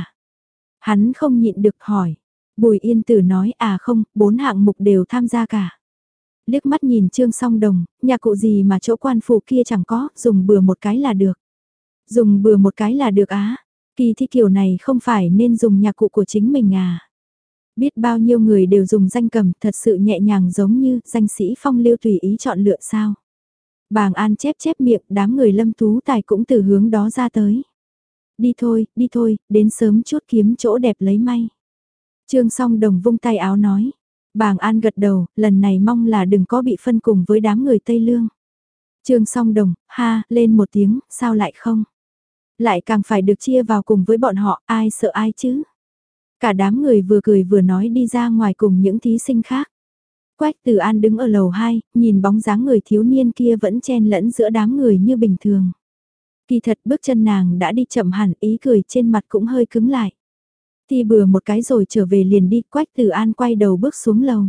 Hắn không nhịn được hỏi. Bùi Yên Tử nói à không, bốn hạng mục đều tham gia cả. Liếc mắt nhìn Trương Song Đồng, nhà cụ gì mà chỗ quan phụ kia chẳng có, dùng bừa một cái là được. Dùng bừa một cái là được á, kỳ thi kiểu này không phải nên dùng nhạc cụ của chính mình à. Biết bao nhiêu người đều dùng danh cầm thật sự nhẹ nhàng giống như danh sĩ phong lưu tùy ý chọn lựa sao. Bàng An chép chép miệng, đám người Lâm Tú Tài cũng từ hướng đó ra tới. Đi thôi, đi thôi, đến sớm chút kiếm chỗ đẹp lấy may. Trương Song Đồng vung tay áo nói. Bàng An gật đầu, lần này mong là đừng có bị phân cùng với đám người Tây Lương. Trương Song Đồng, ha, lên một tiếng, sao lại không? Lại càng phải được chia vào cùng với bọn họ, ai sợ ai chứ? Cả đám người vừa cười vừa nói đi ra ngoài cùng những thí sinh khác. Quách Từ An đứng ở lầu hai, nhìn bóng dáng người thiếu niên kia vẫn chen lẫn giữa đám người như bình thường. Kỳ thật bước chân nàng đã đi chậm hẳn, ý cười trên mặt cũng hơi cứng lại. Thi bừa một cái rồi trở về liền đi, Quách Từ An quay đầu bước xuống lầu.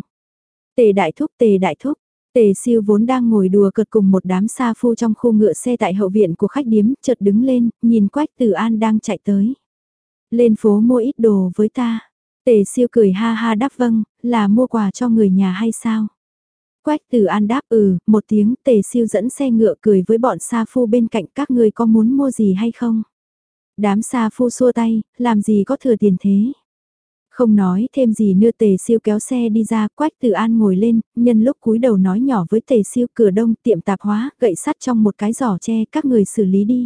Tề đại thúc, tề đại thúc, Tề Siêu vốn đang ngồi đùa cợt cùng một đám sa phu trong khu ngựa xe tại hậu viện của khách điếm, chợt đứng lên, nhìn Quách Từ An đang chạy tới. Lên phố mua ít đồ với ta. Tề Siêu cười ha ha đáp vâng, là mua quà cho người nhà hay sao? Quách Từ An đáp ừ, một tiếng, Tề Siêu dẫn xe ngựa cười với bọn sa phu bên cạnh, các người có muốn mua gì hay không? Đám sa phu xua tay, làm gì có thừa tiền thế? Không nói thêm gì nữa, Tề Siêu kéo xe đi ra, Quách Từ An ngồi lên, nhân lúc cúi đầu nói nhỏ với Tề Siêu, cửa đông tiệm tạp hóa, gậy sắt trong một cái giỏ tre, các người xử lý đi.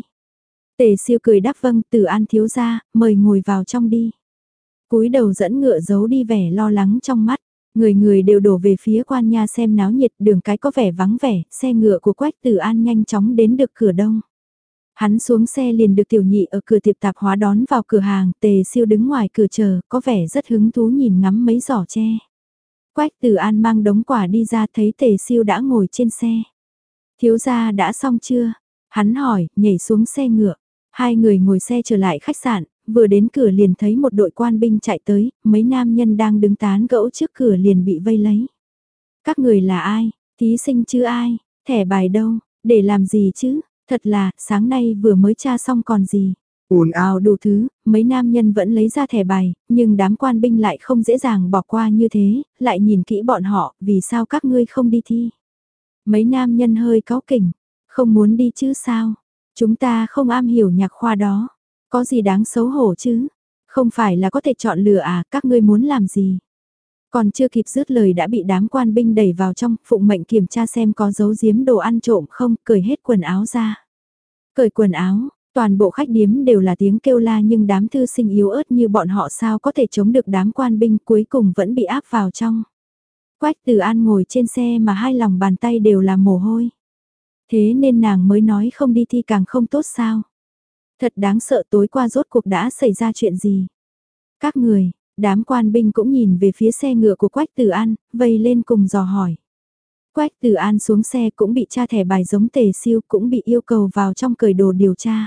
Tề Siêu cười đáp vâng, Từ An thiếu gia, mời ngồi vào trong đi. Cúi đầu dẫn ngựa giấu đi vẻ lo lắng trong mắt, người người đều đổ về phía quan nha xem náo nhiệt, đường cái có vẻ vắng vẻ, xe ngựa của Quách Từ An nhanh chóng đến được cửa đông. Hắn xuống xe liền được tiểu nhị ở cửa tiệm tạp hóa đón vào cửa hàng, Tề Siêu đứng ngoài cửa chờ, có vẻ rất hứng thú nhìn ngắm mấy giỏ tre. Quách Từ An mang đống quả đi ra thấy Tề Siêu đã ngồi trên xe. Thiếu gia đã xong chưa? Hắn hỏi, nhảy xuống xe ngựa. Hai người ngồi xe trở lại khách sạn, vừa đến cửa liền thấy một đội quan binh chạy tới, mấy nam nhân đang đứng tán gẫu trước cửa liền bị vây lấy. Các người là ai? Thí sinh chứ ai? Thẻ bài đâu? Để làm gì chứ? Thật là, sáng nay vừa mới tra xong còn gì. Ồn ào đủ thứ, mấy nam nhân vẫn lấy ra thẻ bài, nhưng đám quan binh lại không dễ dàng bỏ qua như thế, lại nhìn kỹ bọn họ, vì sao các ngươi không đi thi. Mấy nam nhân hơi cáu kỉnh, không muốn đi chứ sao, chúng ta không am hiểu nhạc khoa đó, có gì đáng xấu hổ chứ, không phải là có thể chọn lựa à, các ngươi muốn làm gì. Còn chưa kịp dứt lời đã bị đám quan binh đẩy vào trong, phụng mệnh kiểm tra xem có giấu giếm đồ ăn trộm không, cởi hết quần áo ra. Cởi quần áo, toàn bộ khách điếm đều là tiếng kêu la nhưng đám thư sinh yếu ớt như bọn họ sao có thể chống được đám quan binh cuối cùng vẫn bị áp vào trong. Quách Từ An ngồi trên xe mà hai lòng bàn tay đều là mồ hôi. Thế nên nàng mới nói không đi thi càng không tốt sao. Thật đáng sợ, tối qua rốt cuộc đã xảy ra chuyện gì. Các người, đám quan binh cũng nhìn về phía xe ngựa của Quách Từ An, vây lên cùng dò hỏi. Quách Từ An xuống xe cũng bị tra thẻ bài giống Tề Siêu, cũng bị yêu cầu vào trong cởi đồ điều tra.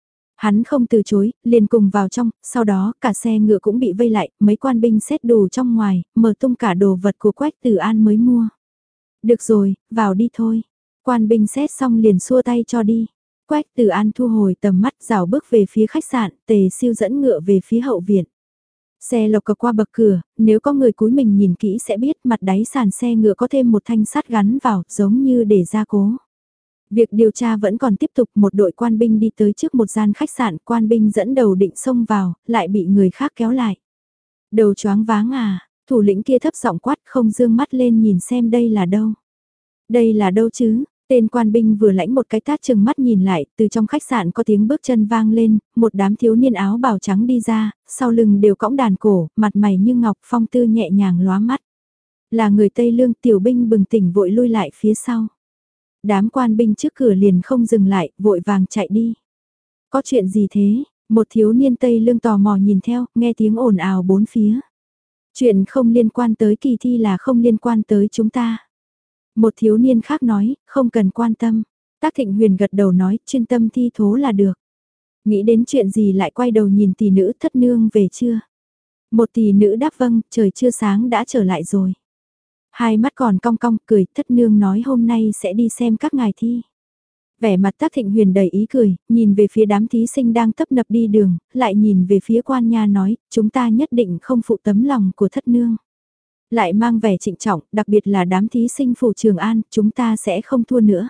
Hắn không từ chối, liền cùng vào trong, sau đó cả xe ngựa cũng bị vây lại, mấy quan binh xét đồ trong ngoài, mở tung cả đồ vật của Quách Từ An mới mua. Được rồi, vào đi thôi. Quan binh xét xong liền xua tay cho đi. Quách Từ An thu hồi tầm mắt, rảo bước về phía khách sạn, Tề Siêu dẫn ngựa về phía hậu viện. Xe lộc cộc qua bậc cửa, nếu có người cúi mình nhìn kỹ sẽ biết mặt đáy sàn xe ngựa có thêm một thanh sắt gắn vào, giống như để gia cố. Việc điều tra vẫn còn tiếp tục, một đội quan binh đi tới trước một gian khách sạn, quan binh dẫn đầu định xông vào, lại bị người khác kéo lại. Đầu choáng váng à, thủ lĩnh kia thấp giọng quát, không dương mắt lên nhìn xem đây là đâu. Đây là đâu chứ? Tên quan binh vừa lãnh một cái tát chừng mắt nhìn lại, từ trong khách sạn có tiếng bước chân vang lên, một đám thiếu niên áo bào trắng đi ra, sau lưng đều cõng đàn cổ, mặt mày như ngọc, phong tư nhẹ nhàng lóa mắt. Là người Tây Lương, tiểu binh bừng tỉnh vội lui lại phía sau. Đám quan binh trước cửa liền không dừng lại, vội vàng chạy đi. Có chuyện gì thế? Một thiếu niên Tây Lương tò mò nhìn theo, nghe tiếng ồn ào bốn phía. Chuyện không liên quan tới kỳ thi là không liên quan tới chúng ta. Một thiếu niên khác nói, không cần quan tâm. Tác Thịnh Huyền gật đầu nói, chuyên tâm thi thố là được. Nghĩ đến chuyện gì lại quay đầu nhìn tỷ nữ thất nương về chưa? Một tỷ nữ đáp vâng, trời chưa sáng đã trở lại rồi. Hai mắt còn cong cong cười, thất nương nói hôm nay sẽ đi xem các ngài thi. Vẻ mặt Tác Thịnh Huyền đầy ý cười, nhìn về phía đám thí sinh đang tấp nập đi đường, lại nhìn về phía quan nha nói, chúng ta nhất định không phụ tấm lòng của thất nương. Lại mang vẻ trịnh trọng, đặc biệt là đám thí sinh phủ Trường An, chúng ta sẽ không thua nữa.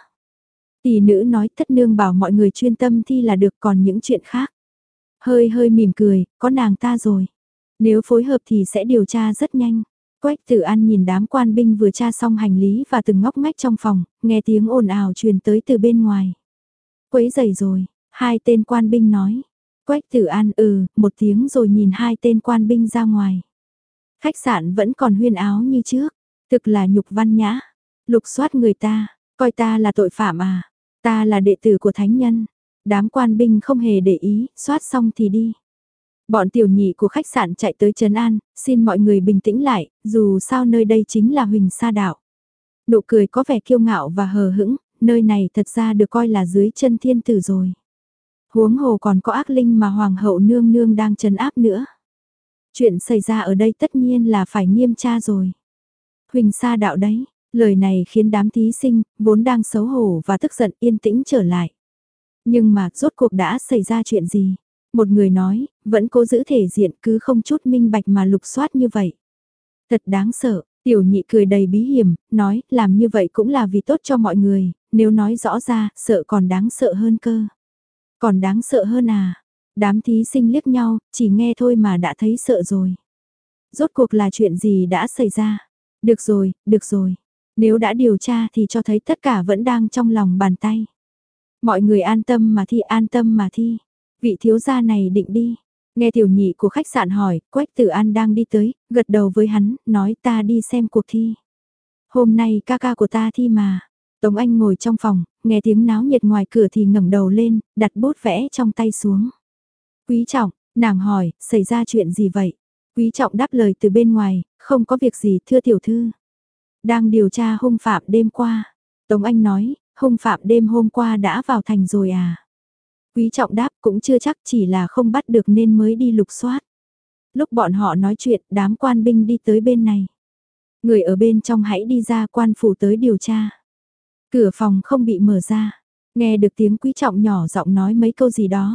Tỷ nữ nói thất nương bảo mọi người chuyên tâm thi là được, còn những chuyện khác. Hơi hơi mỉm cười, có nàng ta rồi. Nếu phối hợp thì sẽ điều tra rất nhanh. Quách Tử An nhìn đám quan binh vừa tra xong hành lý và từng ngóc ngách trong phòng, nghe tiếng ồn ào truyền tới từ bên ngoài. Quấy rầy rồi, hai tên quan binh nói. Quách Tử An ừ, một tiếng rồi nhìn hai tên quan binh ra ngoài. Khách sạn vẫn còn huyên áo như trước, thực là nhục văn nhã. Lục soát người ta, coi ta là tội phạm à, ta là đệ tử của thánh nhân. Đám quan binh không hề để ý, soát xong thì đi. Bọn tiểu nhị của khách sạn chạy tới trấn an, xin mọi người bình tĩnh lại, dù sao nơi đây chính là Huỳnh Sa Đạo. Nụ cười có vẻ kiêu ngạo và hờ hững, nơi này thật ra được coi là dưới chân thiên tử rồi. Huống hồ còn có ác linh mà hoàng hậu nương nương đang trấn áp nữa. Chuyện xảy ra ở đây tất nhiên là phải nghiêm tra rồi. Huỳnh Sa Đạo đấy, lời này khiến đám thí sinh, vốn đang xấu hổ và tức giận yên tĩnh trở lại. Nhưng mà rốt cuộc đã xảy ra chuyện gì? Một người nói, vẫn cố giữ thể diện cứ không chút minh bạch mà lục soát như vậy. Thật đáng sợ, tiểu nhị cười đầy bí hiểm, nói làm như vậy cũng là vì tốt cho mọi người, nếu nói rõ ra, sợ còn đáng sợ hơn cơ. Còn đáng sợ hơn à? Đám thí sinh liếc nhau, chỉ nghe thôi mà đã thấy sợ rồi. Rốt cuộc là chuyện gì đã xảy ra? Được rồi, được rồi. Nếu đã điều tra thì cho thấy tất cả vẫn đang trong lòng bàn tay. Mọi người an tâm mà thi, an tâm mà thi. Vị thiếu gia này định đi. Nghe tiểu nhị của khách sạn hỏi, Quách Tử An đang đi tới, gật đầu với hắn, nói ta đi xem cuộc thi. Hôm nay ca ca của ta thi mà. Tống Anh ngồi trong phòng, nghe tiếng náo nhiệt ngoài cửa thì ngẩng đầu lên, đặt bút vẽ trong tay xuống. Quý Trọng, nàng hỏi, xảy ra chuyện gì vậy? Quý Trọng đáp lời từ bên ngoài, không có việc gì thưa tiểu thư. Đang điều tra hung phạm đêm qua. Tống Anh nói, hung phạm đêm hôm qua đã vào thành rồi à? Quý Trọng đáp cũng chưa chắc, chỉ là không bắt được nên mới đi lục soát. Lúc bọn họ nói chuyện, đám quan binh đi tới bên này. Người ở bên trong hãy đi ra, quan phủ tới điều tra. Cửa phòng không bị mở ra. Nghe được tiếng Quý Trọng nhỏ giọng nói mấy câu gì đó.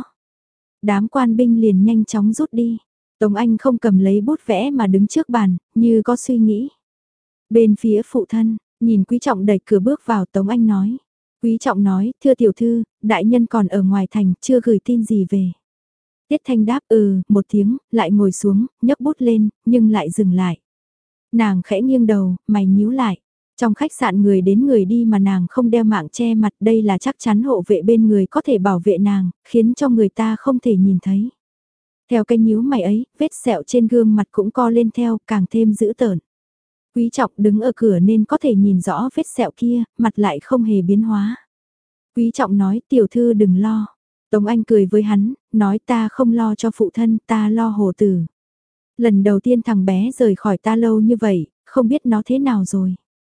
Đám quan binh liền nhanh chóng rút đi. Tống Anh không cầm lấy bút vẽ mà đứng trước bàn, như có suy nghĩ. Bên phía phụ thân, nhìn Quý Trọng đẩy cửa bước vào, Tống Anh nói. Quý Trọng nói, thưa tiểu thư, đại nhân còn ở ngoài thành, chưa gửi tin gì về. Tiết Thanh đáp ừ, một tiếng, lại ngồi xuống, nhấc bút lên, nhưng lại dừng lại. Nàng khẽ nghiêng đầu, mày nhíu lại. Trong khách sạn người đến người đi mà nàng không đeo mạng che mặt, đây là chắc chắn hộ vệ bên người có thể bảo vệ nàng, khiến cho người ta không thể nhìn thấy. Theo cái nhíu mày ấy, vết sẹo trên gương mặt cũng co lên theo, càng thêm dữ tợn. Quý Trọng đứng ở cửa nên có thể nhìn rõ vết sẹo kia, mặt lại không hề biến hóa. Quý Trọng nói, tiểu thư đừng lo. Tống Anh cười với hắn, nói ta không lo cho phụ thân, ta lo hồ tử. Lần đầu tiên thằng bé rời khỏi ta lâu như vậy, không biết nó thế nào rồi.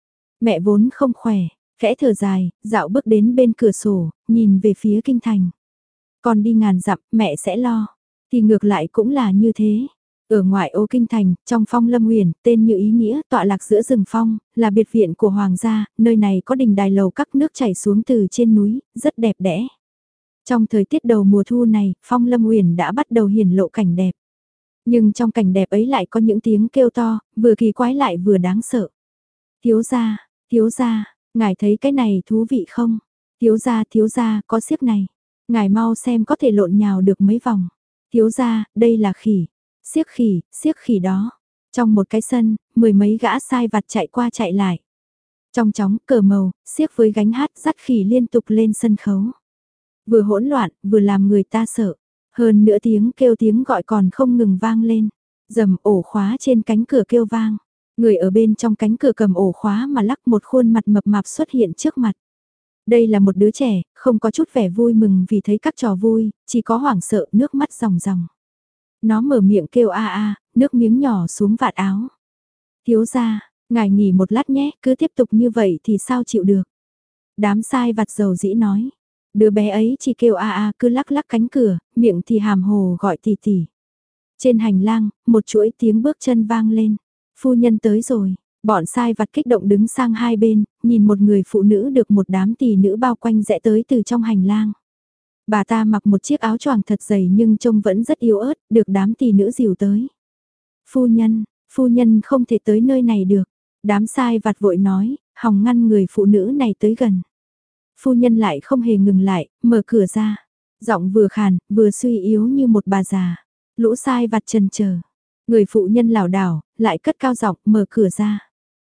Mẹ vốn không khỏe, khẽ thở dài, dạo bước đến bên cửa sổ, nhìn về phía kinh thành. Còn đi ngàn dặm, mẹ sẽ lo. Thì ngược lại cũng là như thế. Ở ngoại ô kinh thành, trong phong Lâm Huyền, tên như ý nghĩa, tọa lạc giữa rừng phong, là biệt viện của hoàng gia, nơi này có đình đài lầu các nước chảy xuống từ trên núi, rất đẹp đẽ. Trong thời tiết đầu mùa thu này, phong Lâm Huyền đã bắt đầu hiển lộ cảnh đẹp. Nhưng trong cảnh đẹp ấy lại có những tiếng kêu to, vừa kỳ quái lại vừa đáng sợ. Thiếu gia, thiếu gia, ngài thấy cái này thú vị không? Thiếu gia, thiếu gia, có xiếc này. Ngài mau xem có thể lộn nhào được mấy vòng. Thiếu gia, đây là khỉ. Xiếc khỉ, xiếc khỉ đó. Trong một cái sân, mười mấy gã sai vặt chạy qua chạy lại. Trong chóng, cờ màu, xiếc với gánh hát dắt khỉ liên tục lên sân khấu. Vừa hỗn loạn, vừa làm người ta sợ. Hơn nữa tiếng kêu tiếng gọi còn không ngừng vang lên. Dầm ổ khóa trên cánh cửa kêu vang. Người ở bên trong cánh cửa cầm ổ khóa mà lắc một khuôn mặt mập mạp xuất hiện trước mặt. Đây là một đứa trẻ, không có chút vẻ vui mừng vì thấy các trò vui, chỉ có hoảng sợ nước mắt ròng ròng. Nó mở miệng kêu a a, nước miếng nhỏ xuống vạt áo. Thiếu gia, ngài nghỉ một lát nhé, cứ tiếp tục như vậy thì sao chịu được. Đám sai vặt dầu dĩ nói. Đứa bé ấy chỉ kêu a a cứ lắc lắc cánh cửa, miệng thì hàm hồ gọi tỉ tỉ. Trên hành lang, một chuỗi tiếng bước chân vang lên. Phu nhân tới rồi, bọn sai vặt kích động đứng sang hai bên, nhìn một người phụ nữ được một đám tỷ nữ bao quanh rẽ tới từ trong hành lang. Bà ta mặc một chiếc áo choàng thật dày nhưng trông vẫn rất yếu ớt, được đám tỷ nữ dìu tới. Phu nhân, phu nhân không thể tới nơi này được. Đám sai vặt vội nói, hòng ngăn người phụ nữ này tới gần. Phu nhân lại không hề ngừng lại, mở cửa ra. Giọng vừa khàn, vừa suy yếu như một bà già. Lũ sai vặt chần chờ. Người phụ nhân lảo đảo, lại cất cao giọng mở cửa ra.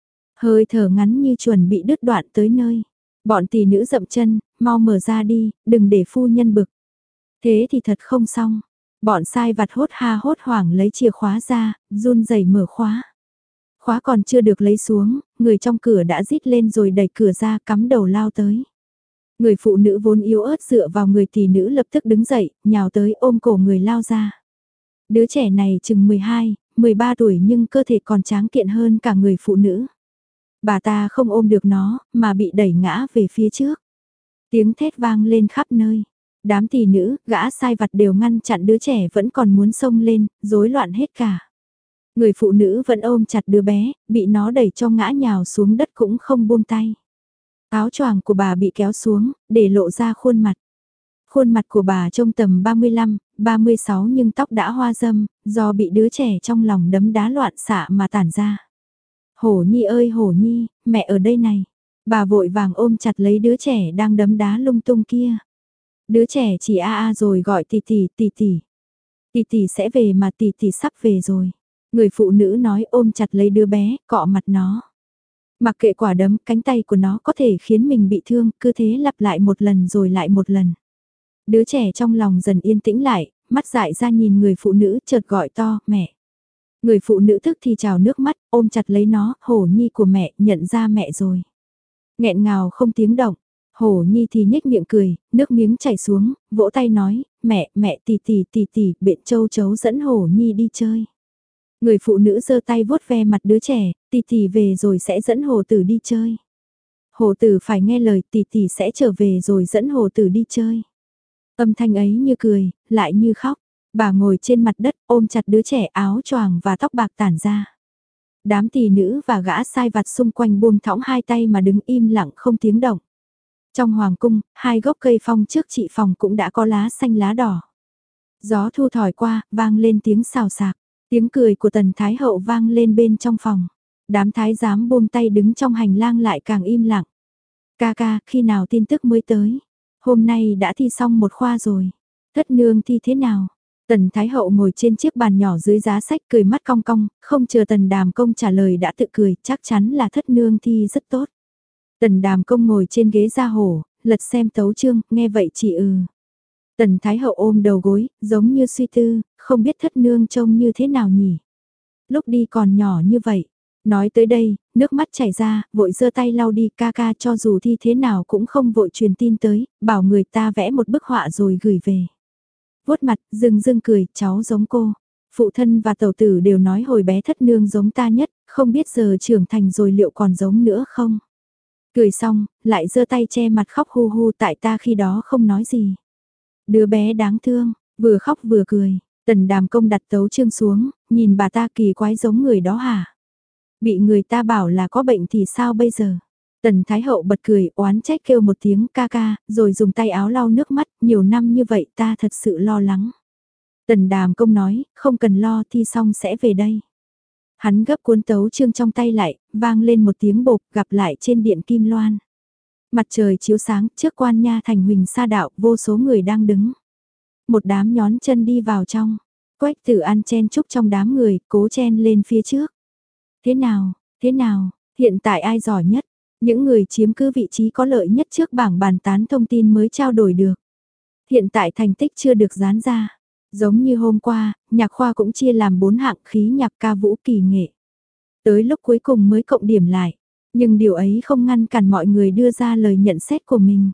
Hơi thở ngắn như chuẩn bị đứt đoạn tới nơi. Bọn tỷ nữ dậm chân, mau mở ra đi, đừng để phu nhân bực. Thế thì thật không xong. Bọn sai vặt hốt ha hốt hoảng lấy chìa khóa ra, run rẩy mở khóa. Khóa còn chưa được lấy xuống, người trong cửa đã rít lên rồi đẩy cửa ra cắm đầu lao tới. Người phụ nữ vốn yếu ớt dựa vào người tỷ nữ lập tức đứng dậy, nhào tới ôm cổ người lao ra. Đứa trẻ này chừng mười hai, mười ba tuổi nhưng cơ thể còn tráng kiện hơn cả người phụ nữ. Bà ta không ôm được nó, mà bị đẩy ngã về phía trước. Tiếng thét vang lên khắp nơi. Đám tỷ nữ, gã sai vặt đều ngăn chặn đứa trẻ vẫn còn muốn xông lên, rối loạn hết cả. Người phụ nữ vẫn ôm chặt đứa bé, bị nó đẩy cho ngã nhào xuống đất cũng không buông tay. Áo choàng của bà bị kéo xuống, để lộ ra khuôn mặt. Khuôn mặt của bà trông tầm ba mươi lăm, ba mươi sáu nhưng tóc đã hoa râm, do bị đứa trẻ trong lòng đấm đá loạn xạ mà tản ra. Hổ Nhi ơi Hổ Nhi, mẹ ở đây này. Bà vội vàng ôm chặt lấy đứa trẻ đang đấm đá lung tung kia. Đứa trẻ chỉ a a rồi gọi tì tì tì tì. Tì tì sẽ về mà tì tì sắp về rồi. Người phụ nữ nói ôm chặt lấy đứa bé, cọ mặt nó. Mặc kệ quả đấm, cánh tay của nó có thể khiến mình bị thương, cứ thế lặp lại một lần rồi lại một lần. Đứa trẻ trong lòng dần yên tĩnh lại, mắt dại ra nhìn người phụ nữ chợt gọi to, mẹ. Người phụ nữ tức thì trào nước mắt, ôm chặt lấy nó, Hổ Nhi của mẹ, nhận ra mẹ rồi. Nghẹn ngào không tiếng động, Hổ Nhi thì nhếch miệng cười, nước miếng chảy xuống, vỗ tay nói, mẹ, mẹ tì tì tì tì, biện châu chấu dẫn Hổ Nhi đi chơi. Người phụ nữ giơ tay vuốt ve mặt đứa trẻ, tì tì về rồi sẽ dẫn Hổ Tử đi chơi. Hổ Tử phải nghe lời, tì tì sẽ trở về rồi dẫn Hổ Tử đi chơi. Âm thanh ấy như cười, lại như khóc. Bà ngồi trên mặt đất ôm chặt đứa trẻ áo choàng và tóc bạc tản ra. Đám tỷ nữ và gã sai vặt xung quanh buông thõng hai tay mà đứng im lặng không tiếng động. Trong hoàng cung, hai gốc cây phong trước trị phòng cũng đã có lá xanh lá đỏ. Gió thu thổi qua, vang lên tiếng xào xạc. Tiếng cười của tần thái hậu vang lên bên trong phòng. Đám thái giám buông tay đứng trong hành lang lại càng im lặng. Ca ca, khi nào tin tức mới tới? Hôm nay đã thi xong một khoa rồi. Thất nương thi thế nào? Tần Thái Hậu ngồi trên chiếc bàn nhỏ dưới giá sách cười mắt cong cong, không chờ Tần Đàm Công trả lời đã tự cười, chắc chắn là thất nương thi rất tốt. Tần Đàm Công ngồi trên ghế da hổ, lật xem tấu chương, nghe vậy chỉ ừ. Tần Thái Hậu ôm đầu gối, giống như suy tư, không biết thất nương trông như thế nào nhỉ? Lúc đi còn nhỏ như vậy. Nói tới đây, nước mắt chảy ra, vội giơ tay lau đi, ca ca cho dù thi thế nào cũng không vội truyền tin tới, bảo người ta vẽ một bức họa rồi gửi về. Vuốt mặt, dưng dưng cười, cháu giống cô. Phụ thân và tẩu tử đều nói hồi bé thất nương giống ta nhất, không biết giờ trưởng thành rồi liệu còn giống nữa không. Cười xong, lại giơ tay che mặt khóc hu hu tại ta khi đó không nói gì. Đứa bé đáng thương, vừa khóc vừa cười, Tần Đàm Công đặt tấu chương xuống, nhìn bà ta kỳ quái giống người đó hả? Bị người ta bảo là có bệnh thì sao bây giờ? Tần Thái Hậu bật cười oán trách kêu một tiếng ca ca, rồi dùng tay áo lau nước mắt, nhiều năm như vậy ta thật sự lo lắng. Tần Đàm Công nói, không cần lo thi xong sẽ về đây. Hắn gấp cuốn tấu chương trong tay lại, vang lên một tiếng bộp gặp lại trên điện kim loan. Mặt trời chiếu sáng, trước quan nha thành Huỳnh Sa đạo, vô số người đang đứng. Một đám nhón chân đi vào trong. Quách Tử An chen chúc trong đám người, cố chen lên phía trước. Thế nào, thế nào, hiện tại ai giỏi nhất? Những người chiếm cứ vị trí có lợi nhất trước bảng bàn tán thông tin mới trao đổi được. Hiện tại thành tích chưa được dán ra. Giống như hôm qua, nhạc khoa cũng chia làm bốn hạng khí nhạc ca vũ kỳ nghệ. Tới lúc cuối cùng mới cộng điểm lại. Nhưng điều ấy không ngăn cản mọi người đưa ra lời nhận xét của mình.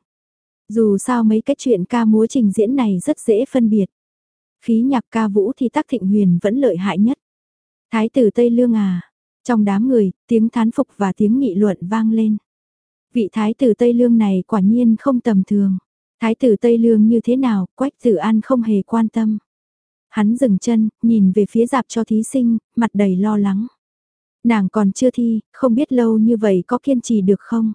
Dù sao mấy cái chuyện ca múa trình diễn này rất dễ phân biệt. Khí nhạc ca vũ thì Tắc Thịnh Huyền vẫn lợi hại nhất. Thái tử Tây Lương à. Trong đám người, tiếng thán phục và tiếng nghị luận vang lên. Vị thái tử Tây Lương này quả nhiên không tầm thường. Thái tử Tây Lương như thế nào, Quách Tử An không hề quan tâm. Hắn dừng chân, nhìn về phía dạp cho thí sinh, mặt đầy lo lắng. Nàng còn chưa thi, không biết lâu như vậy có kiên trì được không?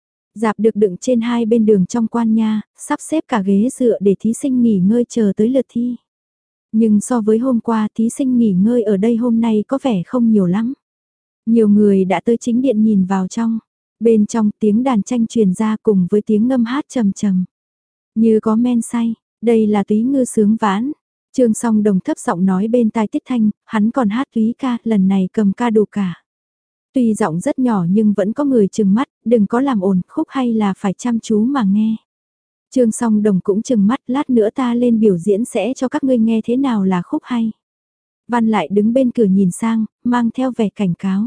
Dạp được đựng trên hai bên đường trong quan nha, sắp xếp cả ghế dựa để thí sinh nghỉ ngơi chờ tới lượt thi. Nhưng so với hôm qua thí sinh nghỉ ngơi ở đây hôm nay có vẻ không nhiều lắm. Nhiều người đã tới chính điện nhìn vào trong. Bên trong tiếng đàn tranh truyền ra cùng với tiếng ngâm hát trầm trầm. Như có men say, đây là Túy Ngư sướng vãn. Trương Song Đồng thấp giọng nói bên tai Tiết Thanh, hắn còn hát túy ca, lần này cầm ca đủ cả. Tuy giọng rất nhỏ nhưng vẫn có người chừng mắt, đừng có làm ồn, khúc hay là phải chăm chú mà nghe. Trương Song Đồng cũng chừng mắt, lát nữa ta lên biểu diễn sẽ cho các ngươi nghe thế nào là khúc hay. Văn lại đứng bên cửa nhìn sang, mang theo vẻ cảnh cáo.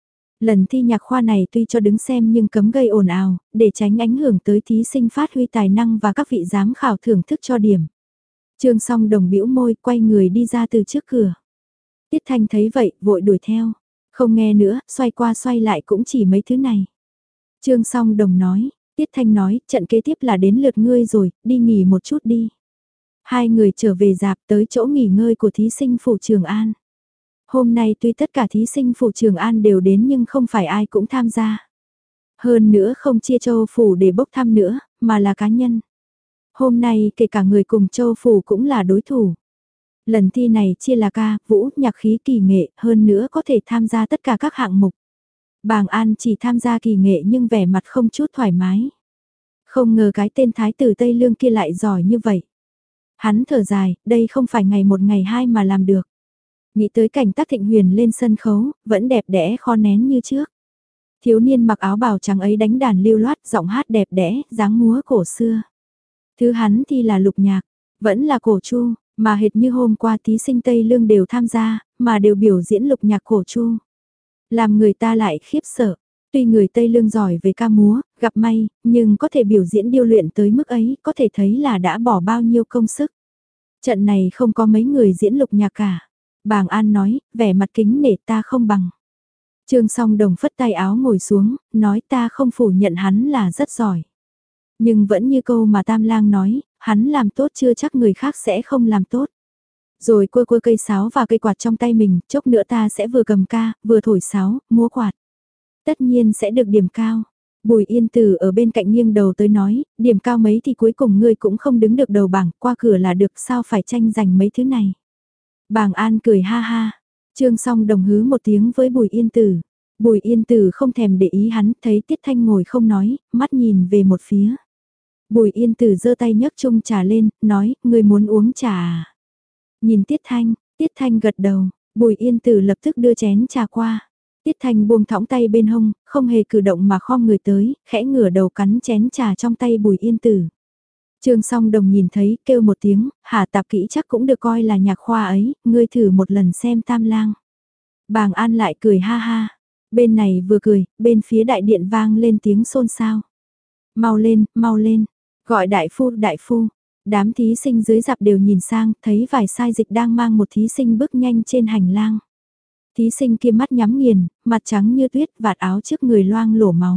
Lần thi nhạc khoa này tuy cho đứng xem nhưng cấm gây ồn ào, để tránh ảnh hưởng tới thí sinh phát huy tài năng và các vị giám khảo thưởng thức cho điểm. Trương Song Đồng bĩu môi, quay người đi ra từ trước cửa. Tiết Thanh thấy vậy, vội đuổi theo. Không nghe nữa, xoay qua xoay lại cũng chỉ mấy thứ này. Trương Song Đồng nói, Tiết Thanh nói, trận kế tiếp là đến lượt ngươi rồi, đi nghỉ một chút đi. Hai người trở về dạp tới chỗ nghỉ ngơi của thí sinh Phủ Trường An. Hôm nay tuy tất cả thí sinh Phủ Trường An đều đến nhưng không phải ai cũng tham gia. Hơn nữa không chia châu phủ để bốc thăm nữa, mà là cá nhân. Hôm nay kể cả người cùng châu phủ cũng là đối thủ. Lần thi này chia là ca, vũ, nhạc khí kỳ nghệ, hơn nữa có thể tham gia tất cả các hạng mục. Bàng An chỉ tham gia kỳ nghệ nhưng vẻ mặt không chút thoải mái. Không ngờ cái tên thái tử Tây Lương kia lại giỏi như vậy. Hắn thở dài, đây không phải ngày một ngày hai mà làm được. Nghĩ tới cảnh Tắc Thịnh Huyền lên sân khấu, vẫn đẹp đẽ kho nén như trước. Thiếu niên mặc áo bào trắng ấy đánh đàn lưu loát, giọng hát đẹp đẽ, dáng múa cổ xưa. Thứ hắn thì là lục nhạc, vẫn là cổ chu, mà hệt như hôm qua thí sinh Tây Lương đều tham gia, mà đều biểu diễn lục nhạc cổ chu. Làm người ta lại khiếp sợ, tuy người Tây Lương giỏi về ca múa, gặp may, nhưng có thể biểu diễn điêu luyện tới mức ấy, có thể thấy là đã bỏ bao nhiêu công sức. Trận này không có mấy người diễn lục nhạc cả. Bàng An nói, vẻ mặt kính nể ta không bằng. Trương Song Đồng phất tay áo ngồi xuống, nói ta không phủ nhận hắn là rất giỏi. Nhưng vẫn như câu mà Tam Lang nói, hắn làm tốt chưa chắc người khác sẽ không làm tốt. Rồi cua cua cây sáo và cây quạt trong tay mình, chốc nữa ta sẽ vừa cầm ca, vừa thổi sáo, múa quạt. Tất nhiên sẽ được điểm cao. Bùi Yên Tử ở bên cạnh nghiêng đầu tới nói, điểm cao mấy thì cuối cùng ngươi cũng không đứng được đầu bảng, qua cửa là được, sao phải tranh giành mấy thứ này. Bàng An cười ha ha. Trương Song Đồng hứ một tiếng với Bùi Yên Tử. Bùi Yên Tử không thèm để ý hắn, thấy Tiết Thanh ngồi không nói, mắt nhìn về một phía. Bùi Yên Tử giơ tay nhấc chung trà lên, nói, ngươi muốn uống trà à? Nhìn Tiết Thanh, Tiết Thanh gật đầu, Bùi Yên Tử lập tức đưa chén trà qua. Tiết Thanh buông thõng tay bên hông, không hề cử động mà khom người tới, khẽ ngửa đầu cắn chén trà trong tay Bùi Yên Tử. Trương Song Đồng nhìn thấy, kêu một tiếng, Hà Tạp Kỹ chắc cũng được coi là nhạc khoa ấy, ngươi thử một lần xem Tam Lang. Bàng An lại cười ha ha, bên này vừa cười, bên phía đại điện vang lên tiếng xôn xao. Mau lên, mau lên, gọi đại phu, đại phu. Đám thí sinh dưới dạp đều nhìn sang, thấy vài sai dịch đang mang một thí sinh bước nhanh trên hành lang. Thí sinh kia mắt nhắm nghiền, mặt trắng như tuyết, vạt áo trước người loang lổ máu.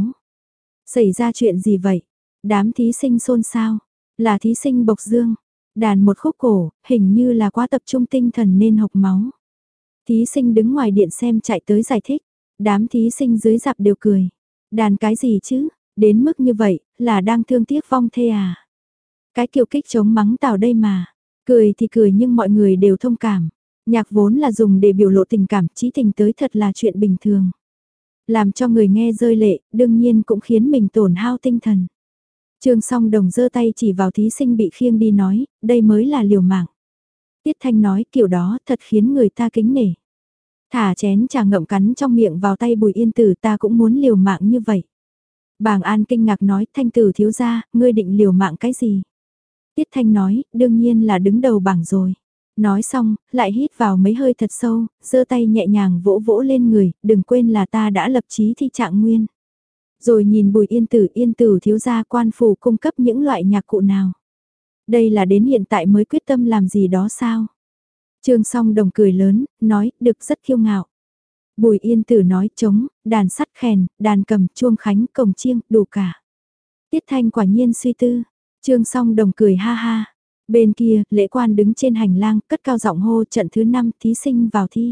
Xảy ra chuyện gì vậy? Đám thí sinh xôn xao. Là thí sinh Bộc Dương. Đàn một khúc cổ, hình như là quá tập trung tinh thần nên hộc máu. Thí sinh đứng ngoài điện xem chạy tới giải thích. Đám thí sinh dưới dạp đều cười. Đàn cái gì chứ? Đến mức như vậy, là đang thương tiếc vong thê à? Cái kiều kích chống mắng tào đây mà. Cười thì cười nhưng mọi người đều thông cảm. Nhạc vốn là dùng để biểu lộ tình cảm, chí tình tới thật là chuyện bình thường. Làm cho người nghe rơi lệ, đương nhiên cũng khiến mình tổn hao tinh thần. Trương Song Đồng giơ tay chỉ vào thí sinh bị khiêng đi nói, đây mới là liều mạng. Tiết Thanh nói kiểu đó thật khiến người ta kính nể. Thả chén trà ngậm cắn trong miệng vào tay Bùi Yên Tử, ta cũng muốn liều mạng như vậy. Bàng An kinh ngạc nói, Thanh Tử thiếu gia, ngươi định liều mạng cái gì? Tiết Thanh nói, đương nhiên là đứng đầu bảng rồi. Nói xong, lại hít vào mấy hơi thật sâu, giơ tay nhẹ nhàng vỗ vỗ lên người, đừng quên là ta đã lập chí thi trạng nguyên. Rồi nhìn Bùi Yên Tử, Yên Tử thiếu gia quan phủ cung cấp những loại nhạc cụ nào. Đây là đến hiện tại mới quyết tâm làm gì đó sao? Trương Song Đồng cười lớn, nói, được rất kiêu ngạo. Bùi Yên Tử nói, trống, đàn sắt khèn, đàn cầm, chuông khánh, cồng chiêng, đủ cả. Tiết Thanh quả nhiên suy tư. Trương Song Đồng cười ha ha. Bên kia, lễ quan đứng trên hành lang, cất cao giọng hô trận thứ năm, thí sinh vào thi.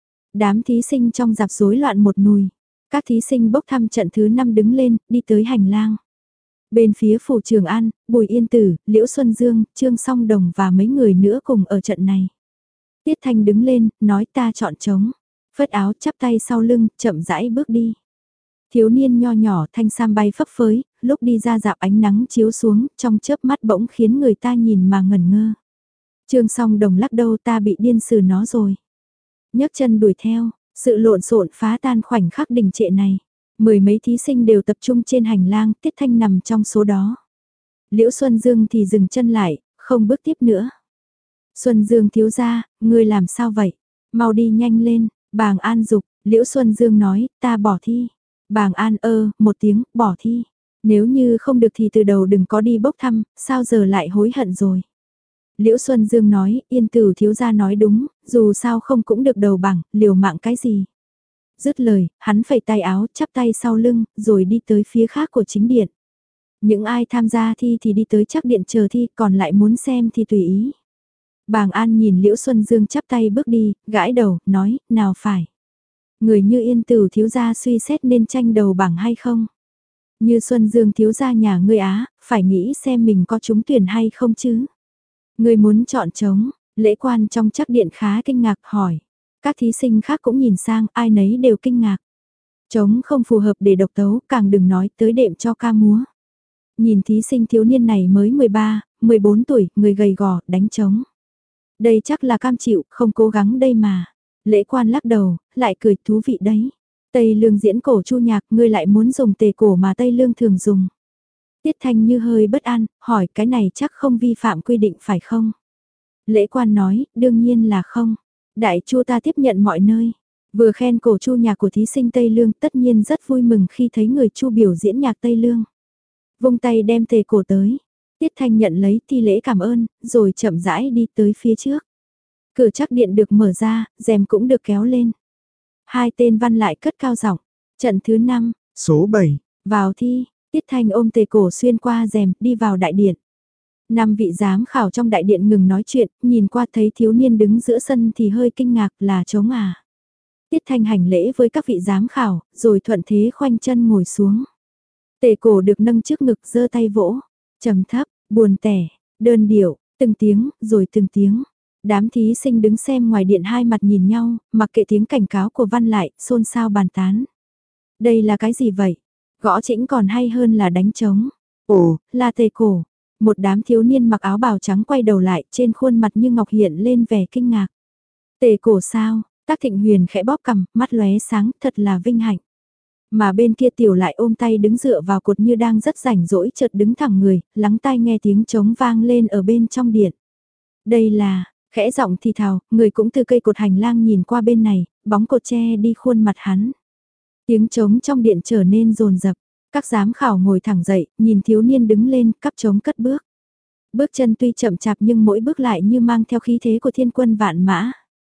Đám thí sinh trong dạp rối loạn một nùi. Các thí sinh bốc thăm trận thứ năm đứng lên, đi tới hành lang. Bên phía phủ Trường An, Bùi Yên Tử, Liễu Xuân Dương, Trương Song Đồng và mấy người nữa cùng ở trận này. Tiết Thanh đứng lên, nói ta chọn trống. Phất áo chắp tay sau lưng, chậm rãi bước đi. Thiếu niên nho nhỏ thanh sam bay phấp phới, lúc đi ra dạp ánh nắng chiếu xuống, trong chớp mắt bỗng khiến người ta nhìn mà ngẩn ngơ. Trương Song Đồng lắc đầu, ta bị điên sử nó rồi. Nhấc chân đuổi theo, sự lộn xộn phá tan khoảnh khắc đình trệ này. Mười mấy thí sinh đều tập trung trên hành lang, Tiết Thanh nằm trong số đó. Liễu Xuân Dương thì dừng chân lại, không bước tiếp nữa. Xuân Dương thiếu gia, ngươi làm sao vậy? Mau đi nhanh lên, Bàng An dục, Liễu Xuân Dương nói, ta bỏ thi. Bàng An ơ, một tiếng, bỏ thi. Nếu như không được thì từ đầu đừng có đi bốc thăm, sao giờ lại hối hận rồi. Liễu Xuân Dương nói, Yên Tử thiếu gia nói đúng, dù sao không cũng được đầu bảng, liều mạng cái gì. Dứt lời, hắn phẩy tay áo, chắp tay sau lưng, rồi đi tới phía khác của chính điện. Những ai tham gia thi thì đi tới chắc điện chờ thi, còn lại muốn xem thì tùy ý. Bàng An nhìn Liễu Xuân Dương chắp tay bước đi, gãi đầu, nói, nào phải. Người như Yên Tử thiếu gia suy xét nên tranh đầu bảng hay không? Như Xuân Dương thiếu gia nhà ngươi á, phải nghĩ xem mình có trúng tuyển hay không chứ? Ngươi muốn chọn trống, lễ quan trong chắc điện khá kinh ngạc hỏi. Các thí sinh khác cũng nhìn sang, ai nấy đều kinh ngạc. Trống không phù hợp để độc tấu, càng đừng nói tới đệm cho ca múa. Nhìn thí sinh thiếu niên này mới mười ba, mười bốn tuổi, người gầy gò, đánh trống. Đây chắc là cam chịu, không cố gắng đây mà. Lễ quan lắc đầu, lại cười thú vị đấy. Tây Lương diễn cổ chu nhạc, ngươi lại muốn dùng tề cổ mà Tây Lương thường dùng. Tiết Thanh như hơi bất an, hỏi cái này chắc không vi phạm quy định phải không? Lễ quan nói, đương nhiên là không. Đại chu ta tiếp nhận mọi nơi. Vừa khen cổ chu nhạc của thí sinh Tây Lương, tất nhiên rất vui mừng khi thấy người chu biểu diễn nhạc Tây Lương. Vung tay đem tề cổ tới. Tiết Thanh nhận lấy thi lễ cảm ơn, rồi chậm rãi đi tới phía trước. Cửa chắc điện được mở ra, rèm cũng được kéo lên. Hai tên văn lại cất cao giọng. Trận thứ năm, số bảy, vào thi. Tiết Thanh ôm tề cổ xuyên qua rèm, đi vào đại điện. Năm vị giám khảo trong đại điện ngừng nói chuyện, nhìn qua thấy thiếu niên đứng giữa sân thì hơi kinh ngạc, là trống à. Tiết Thanh hành lễ với các vị giám khảo, rồi thuận thế khoanh chân ngồi xuống. Tề cổ được nâng trước ngực, giơ tay vỗ, trầm thấp, buồn tẻ, đơn điệu, từng tiếng, rồi từng tiếng. Đám thí sinh đứng xem ngoài điện hai mặt nhìn nhau, mặc kệ tiếng cảnh cáo của văn lại, xôn xao bàn tán. Đây là cái gì vậy? Gõ chĩnh còn hay hơn là đánh trống. Ồ, là tề cổ. Một đám thiếu niên mặc áo bào trắng quay đầu lại, trên khuôn mặt như ngọc hiện lên vẻ kinh ngạc. Tề cổ sao? Tác Thịnh Huyền khẽ bóp cằm, mắt lóe sáng, thật là vinh hạnh. Mà bên kia tiểu lại ôm tay đứng dựa vào cột như đang rất rảnh rỗi, chợt đứng thẳng người, lắng tai nghe tiếng trống vang lên ở bên trong điện. Đây là, khẽ giọng thì thào, người cũng từ cây cột hành lang nhìn qua bên này, bóng cột che đi khuôn mặt hắn. Tiếng trống trong điện trở nên rồn rập. Các giám khảo ngồi thẳng dậy, nhìn thiếu niên đứng lên, cắp trống cất bước. Bước chân tuy chậm chạp nhưng mỗi bước lại như mang theo khí thế của thiên quân vạn mã.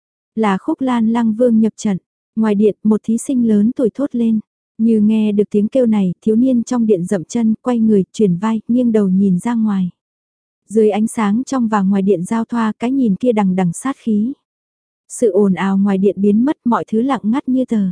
Là Khúc Lan Lăng Vương nhập trận. Ngoài điện, một thí sinh lớn tuổi thốt lên. Như nghe được tiếng kêu này, thiếu niên trong điện dậm chân, quay người, chuyển vai, nghiêng đầu nhìn ra ngoài. Dưới ánh sáng trong và ngoài điện giao thoa, cái nhìn kia đằng đằng sát khí. Sự ồn ào ngoài điện biến mất, mọi thứ lặng ngắt như tờ.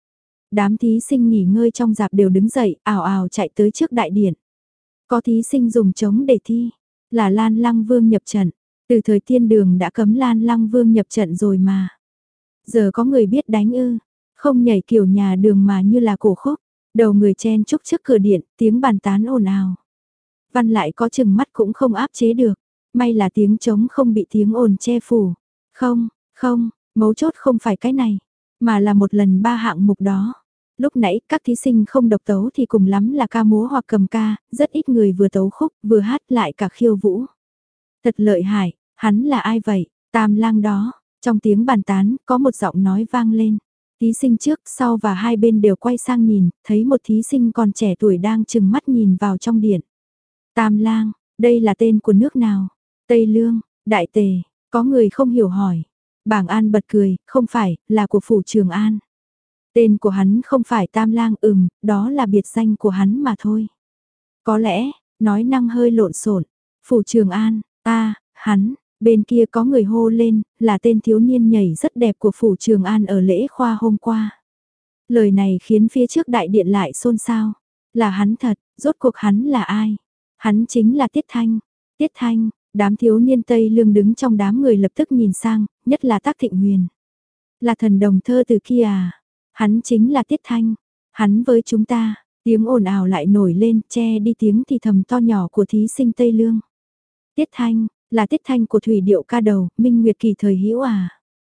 Đám thí sinh nghỉ ngơi trong dạp đều đứng dậy, ào ào chạy tới trước đại điện. Có thí sinh dùng trống để thi, là Lan Lăng Vương nhập trận. Từ thời tiên đường đã cấm Lan Lăng Vương nhập trận rồi mà. Giờ có người biết đánh ư, không nhảy kiểu nhà đường mà như là cổ khúc. Đầu người chen chúc trước cửa điện, tiếng bàn tán ồn ào. Văn lại có chừng mắt cũng không áp chế được. May là tiếng trống không bị tiếng ồn che phủ. Không, không, mấu chốt không phải cái này, mà là một lần ba hạng mục đó. Lúc nãy các thí sinh không độc tấu thì cùng lắm là ca múa hoặc cầm ca, rất ít người vừa tấu khúc vừa hát lại cả khiêu vũ. Thật lợi hại, hắn là ai vậy? Tam lang đó. Trong tiếng bàn tán có một giọng nói vang lên. Thí sinh trước sau và hai bên đều quay sang nhìn, thấy một thí sinh còn trẻ tuổi đang chừng mắt nhìn vào trong điện. Tam lang, đây là tên của nước nào? Tây Lương, Đại Tề, có người không hiểu hỏi. Bảng An bật cười, không phải, là của phủ Trường An. Tên của hắn không phải Tam lang, ừm, đó là biệt danh của hắn mà thôi. Có lẽ, nói năng hơi lộn xộn. Phủ Trường An, ta, hắn, bên kia có người hô lên, là tên thiếu niên nhảy rất đẹp của phủ Trường An ở lễ khoa hôm qua. Lời này khiến phía trước đại điện lại xôn xao. Là hắn thật, rốt cuộc hắn là ai? Hắn chính là Tiết Thanh. Tiết Thanh, đám thiếu niên Tây Lương đứng trong đám người lập tức nhìn sang, nhất là Tác Thịnh Huyền. Là thần đồng thơ từ kia à? Hắn chính là Tiết Thanh. Hắn với chúng ta, tiếng ồn ào lại nổi lên, che đi tiếng thì thầm to nhỏ của thí sinh Tây Lương. Tiết Thanh, là Tiết Thanh của thủy điệu ca đầu, Minh Nguyệt kỳ thời hữu à?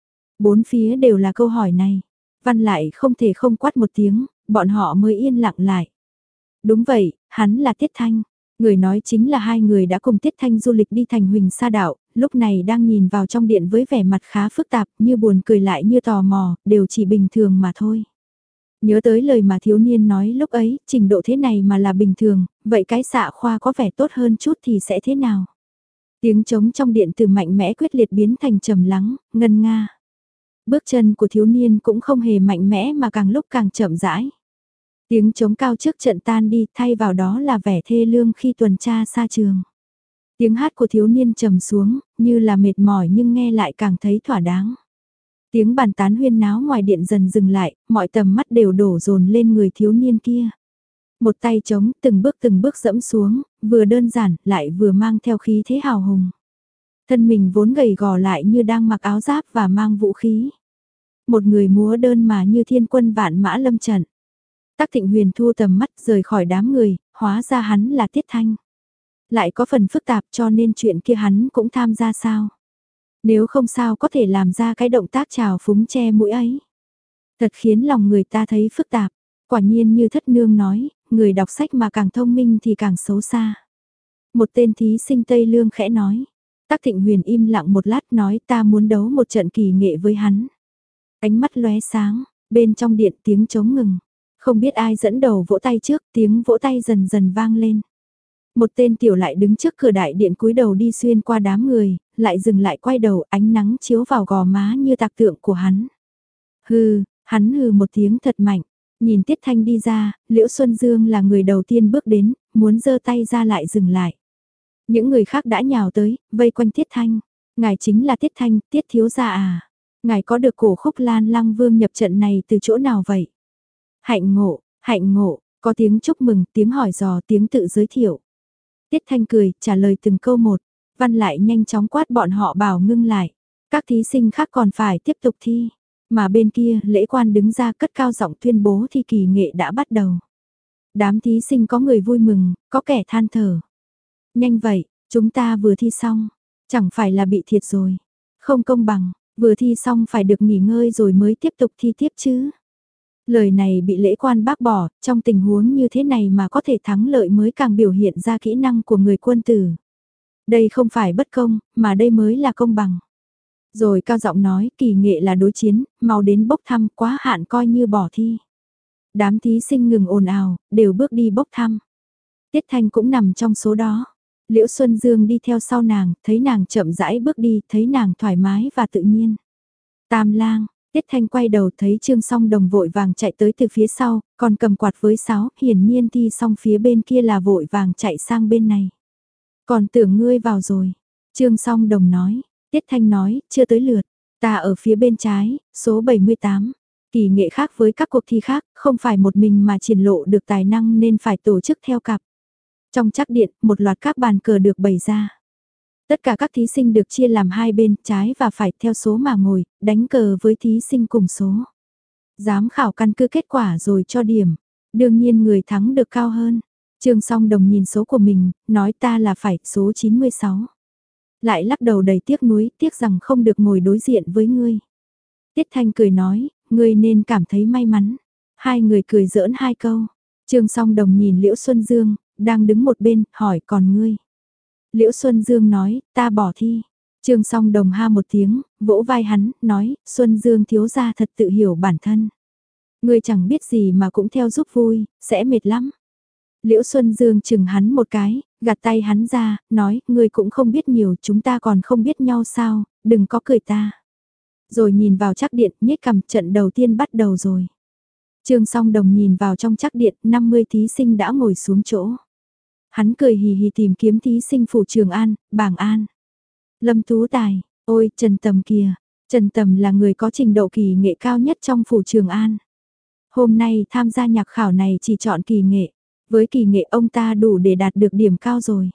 Bốn phía đều là câu hỏi này. Văn lại không thể không quát một tiếng, bọn họ mới yên lặng lại. Đúng vậy, hắn là Tiết Thanh. Người nói chính là hai người đã cùng Tiết Thanh du lịch đi thành Huỳnh Sa Đạo, lúc này đang nhìn vào trong điện với vẻ mặt khá phức tạp, như buồn cười lại như tò mò, đều chỉ bình thường mà thôi. Nhớ tới lời mà thiếu niên nói lúc ấy, trình độ thế này mà là bình thường, vậy cái xạ khoa có vẻ tốt hơn chút thì sẽ thế nào? Tiếng trống trong điện từ mạnh mẽ quyết liệt biến thành trầm lắng, ngân nga. Bước chân của thiếu niên cũng không hề mạnh mẽ mà càng lúc càng chậm rãi. Tiếng trống cao trước trận tan đi, thay vào đó là vẻ thê lương khi tuần tra xa trường. Tiếng hát của thiếu niên trầm xuống, như là mệt mỏi nhưng nghe lại càng thấy thỏa đáng. Tiếng bàn tán huyên náo ngoài điện dần dừng lại, mọi tầm mắt đều đổ dồn lên người thiếu niên kia. Một tay trống từng bước từng bước dẫm xuống, vừa đơn giản lại vừa mang theo khí thế hào hùng. Thân mình vốn gầy gò lại như đang mặc áo giáp và mang vũ khí. Một người múa đơn mà như thiên quân vạn mã lâm trận. Tác Thịnh Huyền thu tầm mắt rời khỏi đám người, hóa ra hắn là Tiết Thanh. Lại có phần phức tạp cho nên chuyện kia hắn cũng tham gia sao. Nếu không sao có thể làm ra cái động tác trào phúng che mũi ấy. Thật khiến lòng người ta thấy phức tạp. Quả nhiên như thất nương nói, người đọc sách mà càng thông minh thì càng xấu xa. Một tên thí sinh Tây Lương khẽ nói. Tác Thịnh Huyền im lặng một lát nói ta muốn đấu một trận kỳ nghệ với hắn. Ánh mắt lóe sáng, bên trong điện tiếng trống ngừng. Không biết ai dẫn đầu vỗ tay trước, tiếng vỗ tay dần dần vang lên. Một tên tiểu lại đứng trước cửa đại điện cúi đầu đi xuyên qua đám người, lại dừng lại quay đầu, ánh nắng chiếu vào gò má như tạc tượng của hắn. Hừ, hắn hừ một tiếng thật mạnh, nhìn Tiết Thanh đi ra, Liễu Xuân Dương là người đầu tiên bước đến, muốn giơ tay ra lại dừng lại. Những người khác đã nhào tới, vây quanh Tiết Thanh. Ngài chính là Tiết Thanh, Tiết thiếu gia à? Ngài có được cổ khúc Lan Lăng Vương nhập trận này từ chỗ nào vậy? Hạnh ngộ, hạnh ngộ, có tiếng chúc mừng, tiếng hỏi dò, tiếng tự giới thiệu. Tiết Thanh cười, trả lời từng câu một. Văn lại nhanh chóng quát bọn họ bảo ngưng lại. Các thí sinh khác còn phải tiếp tục thi. Mà bên kia, lễ quan đứng ra cất cao giọng tuyên bố thi kỳ nghệ đã bắt đầu. Đám thí sinh có người vui mừng, có kẻ than thở. Nhanh vậy, chúng ta vừa thi xong. Chẳng phải là bị thiệt rồi. Không công bằng, vừa thi xong phải được nghỉ ngơi rồi mới tiếp tục thi tiếp chứ. Lời này bị lễ quan bác bỏ, trong tình huống như thế này mà có thể thắng lợi mới càng biểu hiện ra kỹ năng của người quân tử. Đây không phải bất công, mà đây mới là công bằng. Rồi cao giọng nói, kỳ nghệ là đối chiến, mau đến bốc thăm, quá hạn coi như bỏ thi. Đám thí sinh ngừng ồn ào, đều bước đi bốc thăm. Tiết Thanh cũng nằm trong số đó. Liễu Xuân Dương đi theo sau nàng, thấy nàng chậm rãi bước đi, thấy nàng thoải mái và tự nhiên. Tam lang, Tiết Thanh quay đầu thấy Trương Song Đồng vội vàng chạy tới từ phía sau, còn cầm quạt với sáo, hiển nhiên thi xong phía bên kia là vội vàng chạy sang bên này. Còn tưởng ngươi vào rồi. Trương Song Đồng nói, Tiết Thanh nói, chưa tới lượt, ta ở phía bên trái, số bảy mươi tám. Kỳ nghệ khác với các cuộc thi khác, không phải một mình mà triển lộ được tài năng nên phải tổ chức theo cặp. Trong trắc điện, một loạt các bàn cờ được bày ra. Tất cả các thí sinh được chia làm hai bên, trái và phải theo số mà ngồi, đánh cờ với thí sinh cùng số. Giám khảo căn cứ kết quả rồi cho điểm. Đương nhiên người thắng được cao hơn. Trương Song Đồng nhìn số của mình, nói ta là phải số chín mươi sáu. Lại lắc đầu đầy tiếc nuối, tiếc rằng không được ngồi đối diện với ngươi. Tiết Thanh cười nói, ngươi nên cảm thấy may mắn. Hai người cười giỡn hai câu. Trương Song Đồng nhìn Liễu Xuân Dương, đang đứng một bên, hỏi còn ngươi. Liễu Xuân Dương nói, ta bỏ thi. Trương Song Đồng ha một tiếng, vỗ vai hắn, nói, Xuân Dương thiếu gia thật tự hiểu bản thân. Ngươi chẳng biết gì mà cũng theo giúp vui, sẽ mệt lắm. Liễu Xuân Dương chừng hắn một cái, gạt tay hắn ra, nói, ngươi cũng không biết nhiều, chúng ta còn không biết nhau sao, đừng có cười ta. Rồi nhìn vào trắc điện, nhếch cằm, trận đầu tiên bắt đầu rồi. Trương Song Đồng nhìn vào trong trắc điện, năm mươi thí sinh đã ngồi xuống chỗ. Hắn cười hì hì tìm kiếm thí sinh phủ Trường An, Bàng An. Lâm Tú Tài, ôi Trần Tầm kìa, Trần Tầm là người có trình độ kỳ nghệ cao nhất trong phủ Trường An. Hôm nay tham gia nhạc khảo này chỉ chọn kỳ nghệ, với kỳ nghệ ông ta đủ để đạt được điểm cao rồi.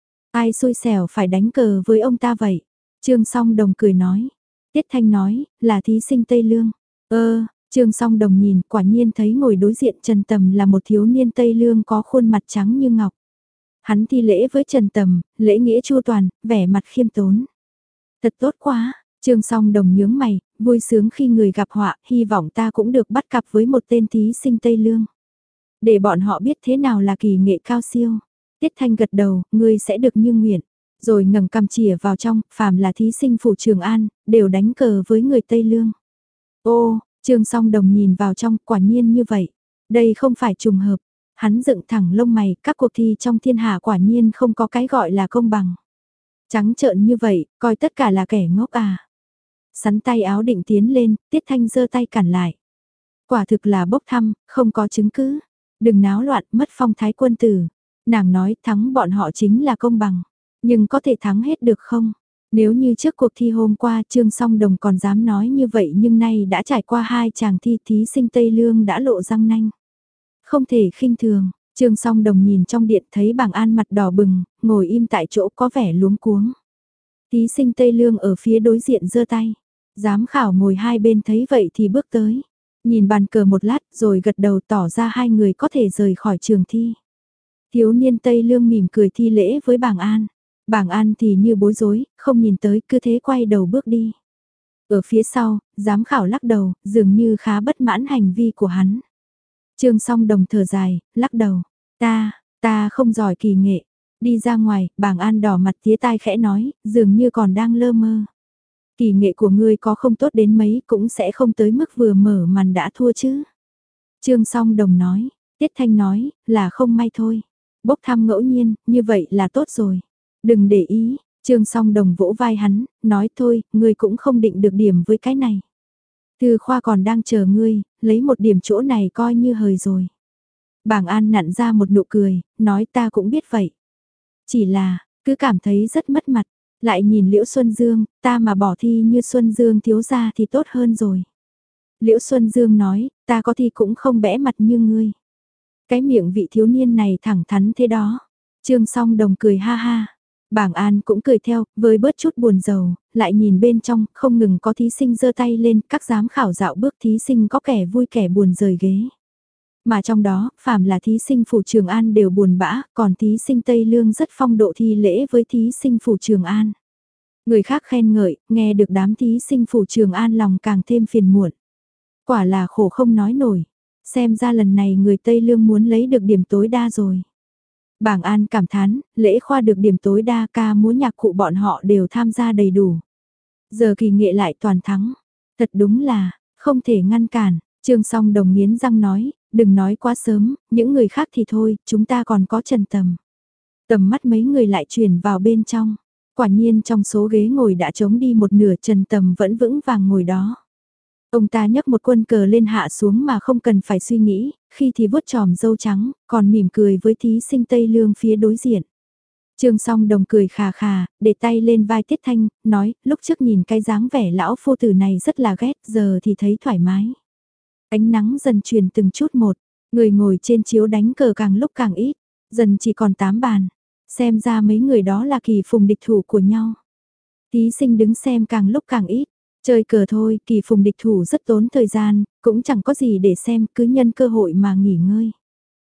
Ai xui xẻo phải đánh cờ với ông ta vậy? Trương Song Đồng cười nói. Tiết Thanh nói, là thí sinh Tây Lương. Ơ, Trương Song Đồng nhìn, quả nhiên thấy ngồi đối diện Trần Tầm là một thiếu niên Tây Lương có khuôn mặt trắng như ngọc. Hắn thi lễ với Trần Tầm, lễ nghĩa chu toàn, vẻ mặt khiêm tốn. Thật tốt quá, Trương Song Đồng nhướng mày, vui sướng khi người gặp họa, hy vọng ta cũng được bắt cặp với một tên thí sinh Tây Lương. Để bọn họ biết thế nào là kỳ nghệ cao siêu. Tiết Thanh gật đầu, ngươi sẽ được như nguyện. Rồi ngẩng cằm chìa vào trong, phàm là thí sinh phủ Trường An, đều đánh cờ với người Tây Lương. Ô, Trương Song Đồng nhìn vào trong, quả nhiên như vậy. Đây không phải trùng hợp. Hắn dựng thẳng lông mày, các cuộc thi trong thiên hạ quả nhiên không có cái gọi là công bằng. Trắng trợn như vậy, coi tất cả là kẻ ngốc à. Sắn tay áo định tiến lên, Tiết Thanh giơ tay cản lại. Quả thực là bốc thăm, không có chứng cứ. Đừng náo loạn, mất phong thái quân tử. Nàng nói thắng bọn họ chính là công bằng. Nhưng có thể thắng hết được không? Nếu như trước cuộc thi hôm qua Trương Song Đồng còn dám nói như vậy nhưng nay đã trải qua hai chàng thi thí sinh Tây Lương đã lộ răng nanh. Không thể khinh thường, Trương Song Đồng nhìn trong điện thấy Bàng An mặt đỏ bừng, ngồi im tại chỗ có vẻ luống cuống. Thí sinh Tây Lương ở phía đối diện giơ tay. Giám khảo ngồi hai bên thấy vậy thì bước tới. Nhìn bàn cờ một lát rồi gật đầu tỏ ra hai người có thể rời khỏi trường thi. Thiếu niên Tây Lương mỉm cười thi lễ với Bàng An. Bàng An thì như bối rối, không nhìn tới cứ thế quay đầu bước đi. Ở phía sau, giám khảo lắc đầu, dường như khá bất mãn hành vi của hắn. Trương Song Đồng thở dài, lắc đầu. Ta, ta không giỏi kỳ nghệ. Đi ra ngoài, Bàng An đỏ mặt tía tai khẽ nói, dường như còn đang lơ mơ. Kỳ nghệ của ngươi có không tốt đến mấy cũng sẽ không tới mức vừa mở màn đã thua chứ. Trương Song Đồng nói, Tiết Thanh nói, là không may thôi. Bốc thăm ngẫu nhiên, như vậy là tốt rồi. Đừng để ý, Trương Song Đồng vỗ vai hắn, nói thôi, ngươi cũng không định được điểm với cái này. Thư khoa còn đang chờ ngươi, lấy một điểm chỗ này coi như hời rồi. Bàng An nặn ra một nụ cười, nói ta cũng biết vậy. Chỉ là, cứ cảm thấy rất mất mặt, lại nhìn Liễu Xuân Dương, ta mà bỏ thi như Xuân Dương thiếu gia thì tốt hơn rồi. Liễu Xuân Dương nói, ta có thi cũng không bẽ mặt như ngươi. Cái miệng vị thiếu niên này thẳng thắn thế đó. Trương Song Đồng cười ha ha. Bàng An cũng cười theo, với bớt chút buồn rầu, lại nhìn bên trong, không ngừng có thí sinh giơ tay lên, các giám khảo dạo bước thí sinh có kẻ vui kẻ buồn rời ghế. Mà trong đó, phàm là thí sinh phủ Trường An đều buồn bã, còn thí sinh Tây Lương rất phong độ thi lễ với thí sinh phủ Trường An. Người khác khen ngợi, nghe được đám thí sinh phủ Trường An lòng càng thêm phiền muộn. Quả là khổ không nói nổi, xem ra lần này người Tây Lương muốn lấy được điểm tối đa rồi. Bàng An cảm thán, lễ khoa được điểm tối đa, ca múa nhạc cụ bọn họ đều tham gia đầy đủ. Giờ kỳ nghệ lại toàn thắng, thật đúng là, không thể ngăn cản. Trương Song Đồng nghiến răng nói, đừng nói quá sớm, những người khác thì thôi, chúng ta còn có Trần Tầm. Tầm mắt mấy người lại chuyển vào bên trong, quả nhiên trong số ghế ngồi đã trống đi một nửa, Trần Tầm vẫn vững vàng ngồi đó. Ông ta nhấc một quân cờ lên hạ xuống mà không cần phải suy nghĩ, khi thì vuốt tròm râu trắng, còn mỉm cười với thí sinh Tây Lương phía đối diện. Trương Song Đồng cười khà khà, để tay lên vai Tiết Thanh, nói, lúc trước nhìn cái dáng vẻ lão phu tử này rất là ghét, giờ thì thấy thoải mái. Ánh nắng dần truyền từng chút một, người ngồi trên chiếu đánh cờ càng lúc càng ít, dần chỉ còn tám bàn. Xem ra mấy người đó là kỳ phùng địch thủ của nhau. Thí sinh đứng xem càng lúc càng ít. Chơi cờ thôi, kỳ phùng địch thủ rất tốn thời gian, cũng chẳng có gì để xem, cứ nhân cơ hội mà nghỉ ngơi.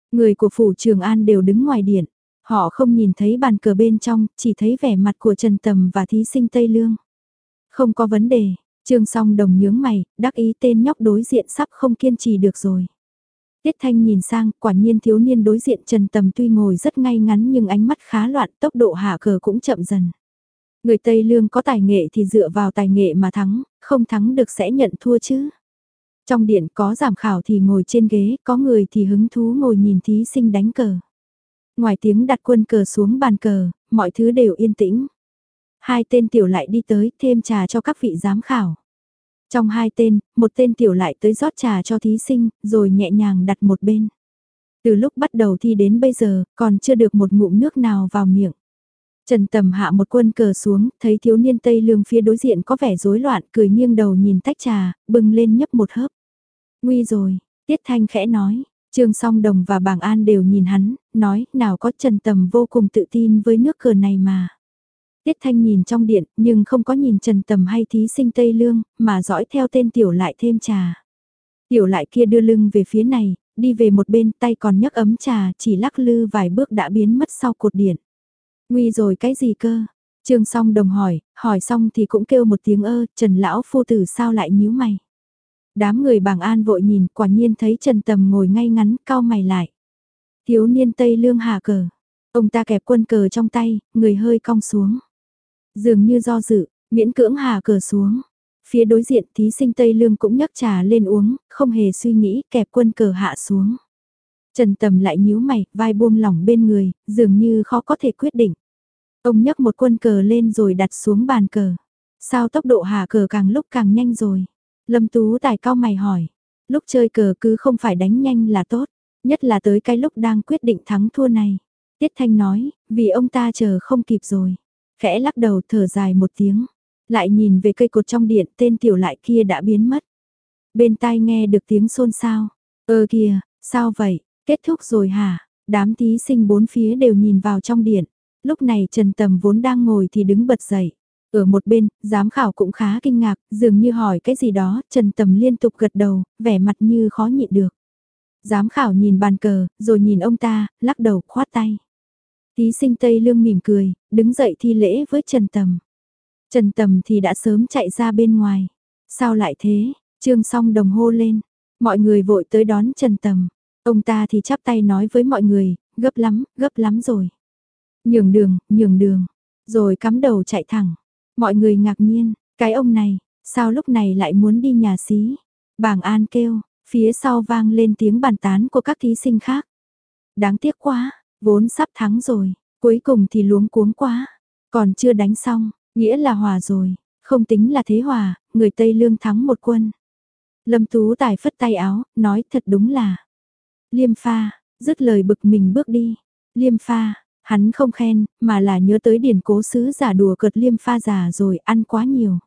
Người của phủ Trường An đều đứng ngoài điện. Họ không nhìn thấy bàn cờ bên trong, chỉ thấy vẻ mặt của Trần Tầm và thí sinh Tây Lương. Không có vấn đề, Trương Song Đồng nhướng mày, đắc ý tên nhóc đối diện sắp không kiên trì được rồi. Tiết Thanh nhìn sang, quả nhiên thiếu niên đối diện Trần Tầm tuy ngồi rất ngay ngắn nhưng ánh mắt khá loạn, tốc độ hạ cờ cũng chậm dần. Người Tây Lương có tài nghệ thì dựa vào tài nghệ mà thắng, không thắng được sẽ nhận thua chứ. Trong điện có giám khảo thì ngồi trên ghế, có người thì hứng thú ngồi nhìn thí sinh đánh cờ. Ngoài tiếng đặt quân cờ xuống bàn cờ, mọi thứ đều yên tĩnh. Hai tên tiểu lại đi tới thêm trà cho các vị giám khảo. Trong hai tên, một tên tiểu lại tới rót trà cho thí sinh, rồi nhẹ nhàng đặt một bên. Từ lúc bắt đầu thi đến bây giờ, còn chưa được một ngụm nước nào vào miệng. Trần Tầm hạ một quân cờ xuống, thấy thiếu niên Tây Lương phía đối diện có vẻ rối loạn, cười nghiêng đầu nhìn tách trà, bưng lên nhấp một hớp. Nguy rồi, Tiết Thanh khẽ nói, Trương Song Đồng và Bàng An đều nhìn hắn, nói, nào có Trần Tầm vô cùng tự tin với nước cờ này mà. Tiết Thanh nhìn trong điện, nhưng không có nhìn Trần Tầm hay thí sinh Tây Lương, mà dõi theo tên tiểu lại thêm trà. Tiểu lại kia đưa lưng về phía này, đi về một bên tay còn nhấc ấm trà, chỉ lắc lư vài bước đã biến mất sau cột điện. Nguy rồi cái gì cơ? Trương Song Đồng hỏi, hỏi xong thì cũng kêu một tiếng ơ, Trần Lão Phu Tử sao lại nhíu mày? Đám người Bàng An vội nhìn, quả nhiên thấy Trần Tầm ngồi ngay ngắn, cau mày lại. Thiếu niên Tây Lương hạ cờ. Ông ta kẹp quân cờ trong tay, người hơi cong xuống. Dường như do dự, miễn cưỡng hạ cờ xuống. Phía đối diện thí sinh Tây Lương cũng nhấc trà lên uống, không hề suy nghĩ, kẹp quân cờ hạ xuống. Trần Tầm lại nhíu mày, vai buông lỏng bên người, dường như khó có thể quyết định. Ông nhấc một quân cờ lên rồi đặt xuống bàn cờ. Sao tốc độ hạ cờ càng lúc càng nhanh rồi? Lâm Tú Tài cau mày hỏi. Lúc chơi cờ cứ không phải đánh nhanh là tốt, nhất là tới cái lúc đang quyết định thắng thua này. Tiết Thanh nói, vì ông ta chờ không kịp rồi. Khẽ lắc đầu thở dài một tiếng. Lại nhìn về cây cột trong điện, tên tiểu lại kia đã biến mất. Bên tai nghe được tiếng xôn xao. Ơ kìa, sao vậy? Kết thúc rồi hả? Đám thí sinh bốn phía đều nhìn vào trong điện. Lúc này Trần Tầm vốn đang ngồi thì đứng bật dậy. Ở một bên, giám khảo cũng khá kinh ngạc, dường như hỏi cái gì đó, Trần Tầm liên tục gật đầu, vẻ mặt như khó nhịn được. Giám khảo nhìn bàn cờ, rồi nhìn ông ta, lắc đầu, khoát tay. Thí sinh Tây Lương mỉm cười, đứng dậy thi lễ với Trần Tầm. Trần Tầm thì đã sớm chạy ra bên ngoài. Sao lại thế? Trương Song Đồng hô lên. Mọi người vội tới đón Trần Tầm. Ông ta thì chắp tay nói với mọi người, gấp lắm, gấp lắm rồi. Nhường đường, nhường đường. Rồi cắm đầu chạy thẳng. Mọi người ngạc nhiên, cái ông này, sao lúc này lại muốn đi nhà xí? Bàng An kêu, phía sau vang lên tiếng bàn tán của các thí sinh khác. Đáng tiếc quá, vốn sắp thắng rồi, cuối cùng thì luống cuống quá. Còn chưa đánh xong, nghĩa là hòa rồi, không tính là thế hòa, người Tây Lương thắng một quân. Lâm Tú Tài phất tay áo, nói thật đúng là liêm pha, dứt lời bực mình bước đi. Liêm pha, hắn không khen, mà là nhớ tới điển cố sứ giả đùa cợt liêm pha già rồi ăn quá nhiều.